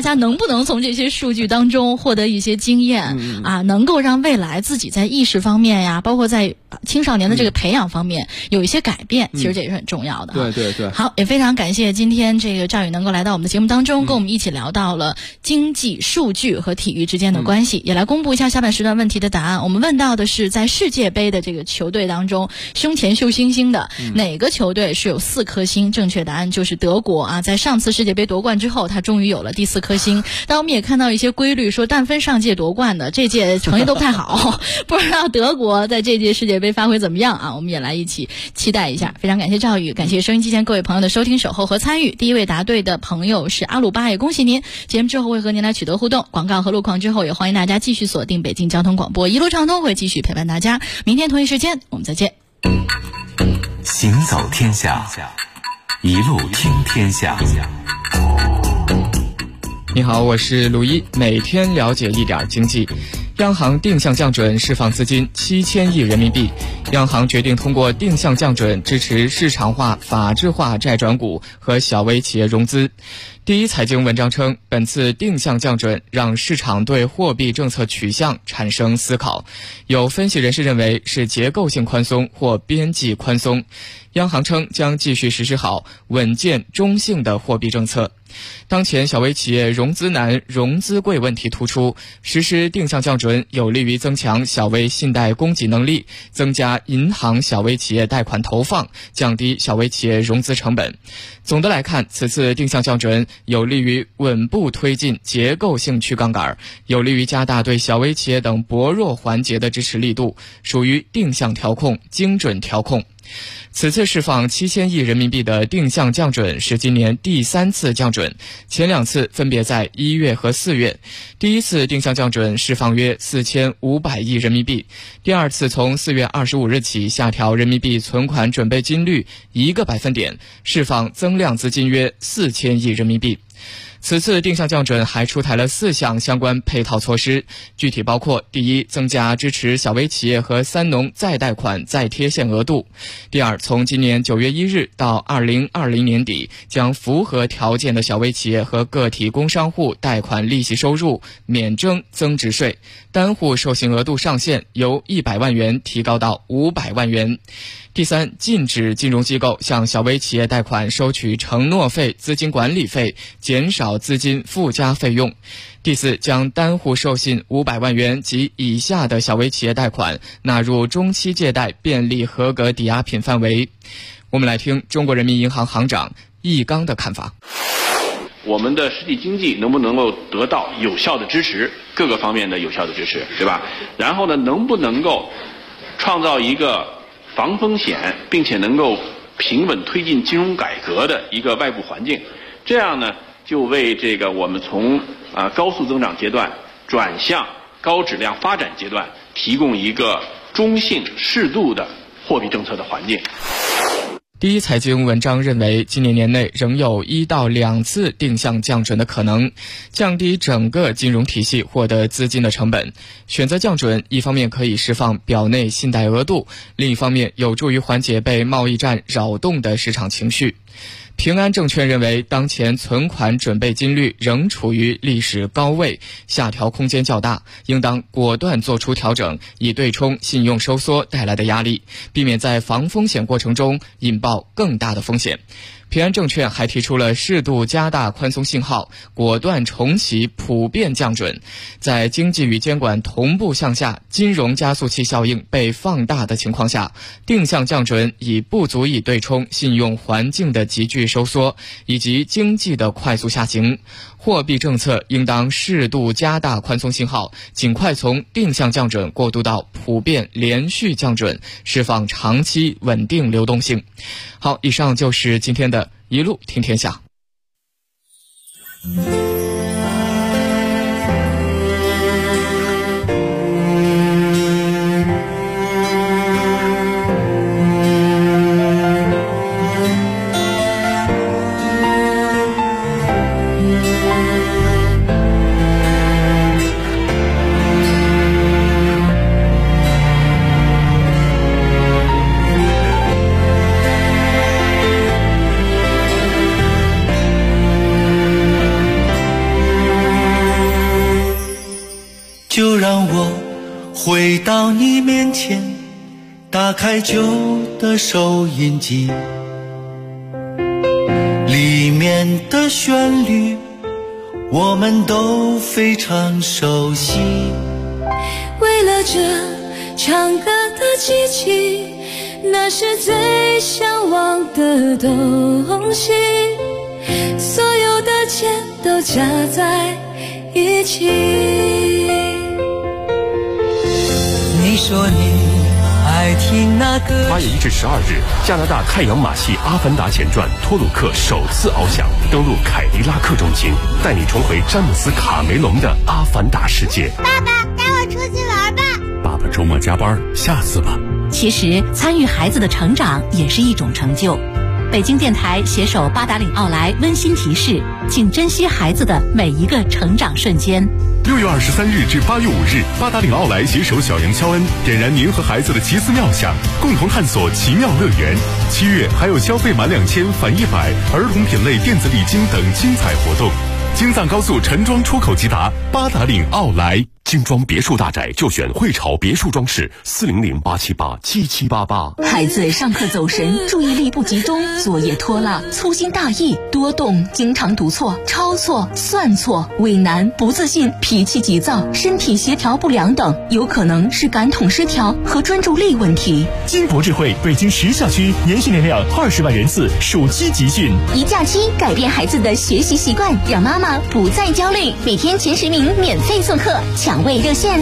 Speaker 7: 家能不能从这些数据当中获得一些经验啊，能够让未来自己在意识方面呀，包括在青少年的这个培养方面有一些改变，其实这也是很重要的。
Speaker 6: 对对对。
Speaker 7: 好，也非常感谢今天这个赵宇能够来到我们的节目当中，跟我们一起聊到了经济数据和体育之间的关系，也来公布一下下半时段问题的答案。我们问到的是，在世界杯的这个球队当中，胸前绣星星的哪个球队是有4颗星？正确答案就是德国啊，在上次世界杯夺冠之后，他终于有了第4颗星。但我们也看到一些规律，说但分上届夺冠的，这届成绩都不太好，不知道德国在这届世界杯发挥怎么样啊？我们也来一起期待一下。非常感谢赵宇，感谢收音机前各位朋友的收听、守候和参与。第一位答对的朋友是阿鲁巴，也恭喜您。节目之后会和您来取得互动，广告和路况之后也欢迎大家继续锁定北京交通广播，一路畅通会继续陪伴大家。明天同一时间我们再见。
Speaker 5: 行走天下，一路听天下。
Speaker 19: 你好，我是鲁一，每天了解一点经济。央行定向降准释放资金7000亿人民币，央行决定通过定向降准支持市场化、法治化债转股和小微企业融资。第一财经文章称，本次定向降准让市场对货币政策取向产生思考，有分析人士认为是结构性宽松或边际宽松。央行称将继续实施好稳健中性的货币政策。当前小微企业融资难、融资贵问题突出，实施定向降准有利于增强小微信贷供给能力，增加银行小微企业贷款投放，降低小微企业融资成本。总的来看，此次定向降准有利于稳步推进结构性去杠杆，有利于加大对小微企业等薄弱环节的支持力度，属于定向调控、精准调控。此次释放7000亿人民币的定向降准是今年第3次降准，前2次分别在1月和4月。第一次定向降准释放约4500亿人民币，第二次从4月25日起下调人民币存款准备金率1个百分点，释放增量资金约4000亿人民币。此次定向降准还出台了4项相关配套措施，具体包括：第一，增加支持小微企业和三农再贷款再贴现额度；第二，从今年9月1日到2020年底，将符合条件的小微企业和个体工商户贷款利息收入免征增值税，单户授信额度上限由100万元提高到500万元。第三，禁止金融机构向小微企业贷款收取承诺费、资金管理费，减少资金附加费用。第四，将单户授信500万元及以下的小微企业贷款纳入中期借贷便利合格抵押品范围。我们来听中国人民银行行长易纲的看法。
Speaker 20: 我们的实体经济能不能够得到有效的支持，各个方面的有效的支持，对吧？然后呢，能不能够创造一个防风险并且能够平稳推进金融改革的一个外部环境，这样呢，就为这个我们从高速增长阶段转向高质量发展阶段提供一个中性适度的货币政策的环境。
Speaker 19: 第一财经文章认为，今年年内仍有1到2次定向降准的可能，降低整个金融体系获得资金的成本。选择降准，一方面可以释放表内信贷额度，另一方面有助于缓解被贸易战扰动的市场情绪。平安证券认为，当前存款准备金率仍处于历史高位，下调空间较大，应当果断做出调整，以对冲信用收缩带来的压力，避免在防风险过程中引爆更大的风险。平安证券还提出了适度加大宽松信号，果断重启普遍降准。在经济与监管同步向下，金融加速器效应被放大的情况下，定向降准已不足以对冲信用环境的急剧收缩以及经济的快速下行。货币政策应当适度加大宽松信号，尽快从定向降准过渡到普遍连续降准，释放长期稳定流动性。好，以上就是今天的一路听天下。
Speaker 21: 回到你面前，打开旧的收音机，里面的旋律我们都非常熟悉。
Speaker 22: 为了这唱歌的机器，那是最向往的东西，所有的钱都加在一起。你说你爱听那个。
Speaker 4: 8月1至12日，加拿大太阳马戏《阿凡达前传》托鲁克首次翱翔，登陆凯迪拉克中心，带你重回詹姆斯·卡梅隆的阿凡达世界。
Speaker 1: 爸爸，带我出去玩吧。
Speaker 17: 爸爸周末加班，下次吧。
Speaker 15: 其实参与孩子的成长也是一种成就。北京电台携手八达岭奥莱温馨提示，请珍惜孩子的每一个成长瞬间。
Speaker 4: 6月23日至8月5日，八达岭奥莱携手小杨肖恩，点燃您和孩子的奇思妙想，共同探索奇妙乐园。7月还有消费满2000返100，儿童品类电子礼金等精彩活动。京藏高速陈庄出口即达，八达岭奥莱。精装别墅大宅就选汇潮别墅装饰，400-878-7788。
Speaker 15: 孩子上课走神，注意力不集中，作业拖拉，粗心大意，多动，经常读错、抄错、算错，畏难、不自信，脾气急躁，身体协调不良等，有可能是感统失调和专注力问题。
Speaker 17: 金博智慧北京10校区年训练量20万人次，暑期集训。
Speaker 15: 一假期改变孩子的学习习惯，让妈妈不再焦虑。每天前10名免费做客，抢位热线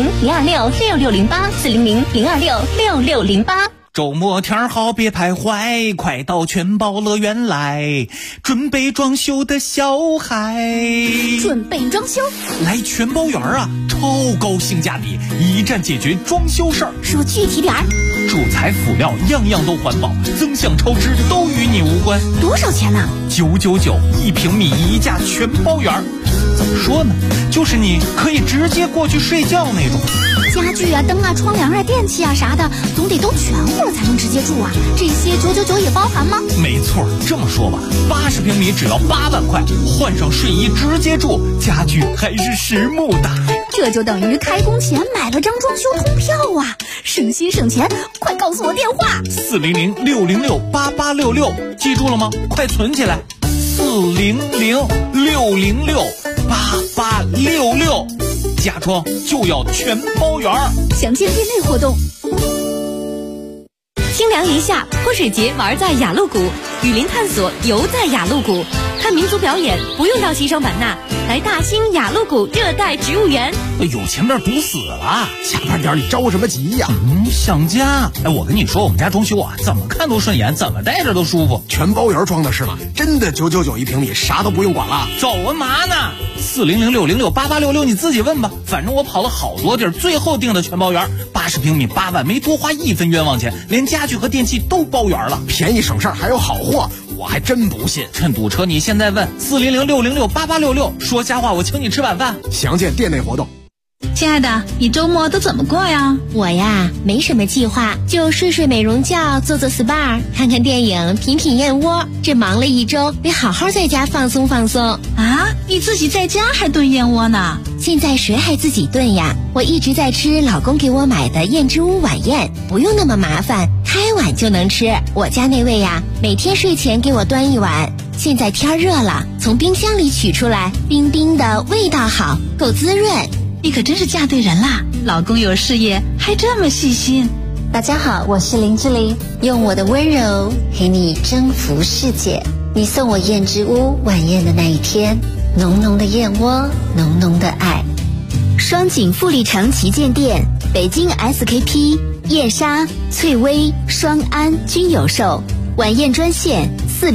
Speaker 15: 400-026-6608，400-026-6608。
Speaker 13: 周末天好别徘徊，快到全宝乐园来，准备装修的小孩。
Speaker 14: 准备装修？
Speaker 13: 来全宝园啊，超高性价比，一站解决装修事儿。
Speaker 14: 说具体点儿。
Speaker 13: 主材辅料样样都环保，增项超支都与你无关。
Speaker 14: 多少钱呢
Speaker 13: ？999，1平米1价全包圆。怎么说呢？就是你可以直接过去睡觉那种。
Speaker 14: 家具啊、灯啊、窗帘啊、电器啊啥的，总得都全乎了才能直接住啊。这些999也包含吗？
Speaker 13: 没错，这么说吧，80平米只要8万块，换上睡衣直接住，家具还是实木的。
Speaker 14: 这就等于开工前买了张装修通票啊，省心省钱。快告诉我电话
Speaker 13: ，400-606-8866，记住了吗？快存起来，400-606-8866，家装就要全包圆。
Speaker 14: 详见店内活动。
Speaker 15: 清凉一下，泼水节玩在雅鹿谷，雨林探索游在雅鹿谷，看民族表演不用到西双版纳，来大兴雅鹿谷热带植物园。
Speaker 13: 哎呦，前面堵死了，
Speaker 23: 下班点你着什么急呀？
Speaker 13: 想家。哎，我跟你说，我们家装修啊，怎么看都顺眼，怎么待着都舒服。
Speaker 23: 全包圆装的是吗？真的999一平米，啥都不用管了。
Speaker 13: 走啊嘛呢？400-606-8866，你自己问吧。反正我跑了好多地儿，最后定的全包圆，80平米8万，没多花1分冤枉钱，连家具和电器都包圆了，
Speaker 23: 便宜省事儿还有好货，我还真不信。
Speaker 13: 趁堵车，你现在问400-606-8866，说瞎话我请你吃晚饭。
Speaker 23: 详见店内活动。
Speaker 14: 亲爱的，你周末都怎么过呀？
Speaker 1: 我呀，没什么计划，就睡睡美容觉，做做 SPA， 看看电影，品品燕窝。这忙了一周，得好好在家放松放松。
Speaker 14: 啊，你自己在家还炖燕窝呢？
Speaker 1: 现在谁还自己炖呀？我一直在吃老公给我买的燕之屋晚宴，不用那么麻烦，开碗就能吃。我家那位呀，每天睡前给我端一碗。现在天热了，从冰箱里取出来，冰冰的，味道好，够滋润。
Speaker 14: 你可真是嫁对人啦，老公有事业还这么细心。
Speaker 16: 大家好，我是林志玲，用我的温柔陪你征服世界。你送我燕之屋晚宴的那一天，浓浓的燕窝，浓浓的爱。
Speaker 1: 双井富力城旗舰店，北京 SKP、燕莎、翠微、双安均有售。晚宴专线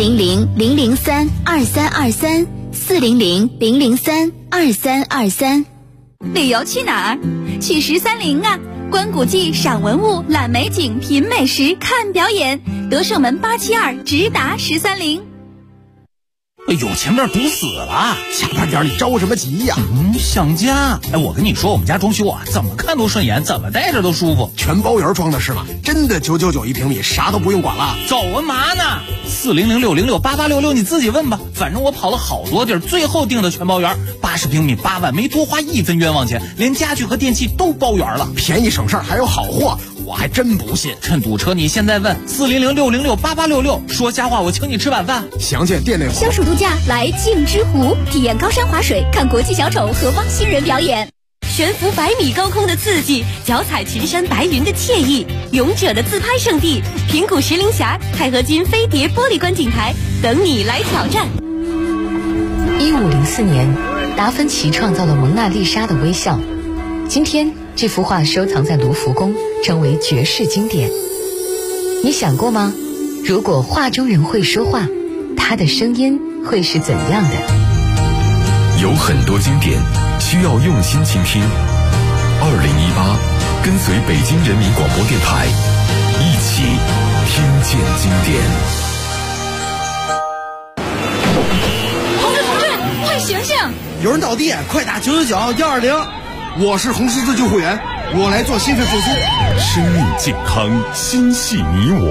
Speaker 1: 400-003-2323，400-003-2323。
Speaker 14: 旅游去哪儿？去13陵啊！观古迹、赏文物、览美景、品美食、看表演。德胜门872直达13陵。
Speaker 13: 有前面堵死了。
Speaker 23: 下班点你着什么急呀？
Speaker 13: 想家。我跟你说，我们家装修啊，怎么看都顺眼，怎么待着都舒服。
Speaker 23: 全包圆装的是吗？真的999一平米，啥都不用管了。
Speaker 13: 走啊嘛呢？4006068866，你自己问吧。反正我跑了好多地儿，最后定的全包圆，80平米8万，没多花1分冤枉钱，连家具和电器都包圆了，
Speaker 23: 便宜省事儿还有好货。我还真不信。
Speaker 13: 趁堵车，你现在问4006068866，说瞎话我请你吃晚饭。
Speaker 23: 详见店内活动。
Speaker 8: 消暑度假来镜之湖，体验高山滑水，看国际小丑和汪星人表演，悬浮100米高空的刺激，脚踩群山白云的惬意，勇者的自拍圣地平谷石林峡钛合金飞碟玻璃观景台等你来挑战。
Speaker 10: 1504年，达芬奇创造了蒙娜丽莎的微笑。今天这幅画收藏在卢浮宫，成为绝世经典。你想过吗？如果画中人会说话，他的声音会是怎样的？
Speaker 18: 有很多经典需要用心倾听。2018，跟随北京人民广播电台，一起听见经典。
Speaker 8: 同志，快醒醒！
Speaker 23: 有人倒地，快打999-120。我是红十字救护员，我来做心肺复苏。
Speaker 18: 生命健康，心系你我。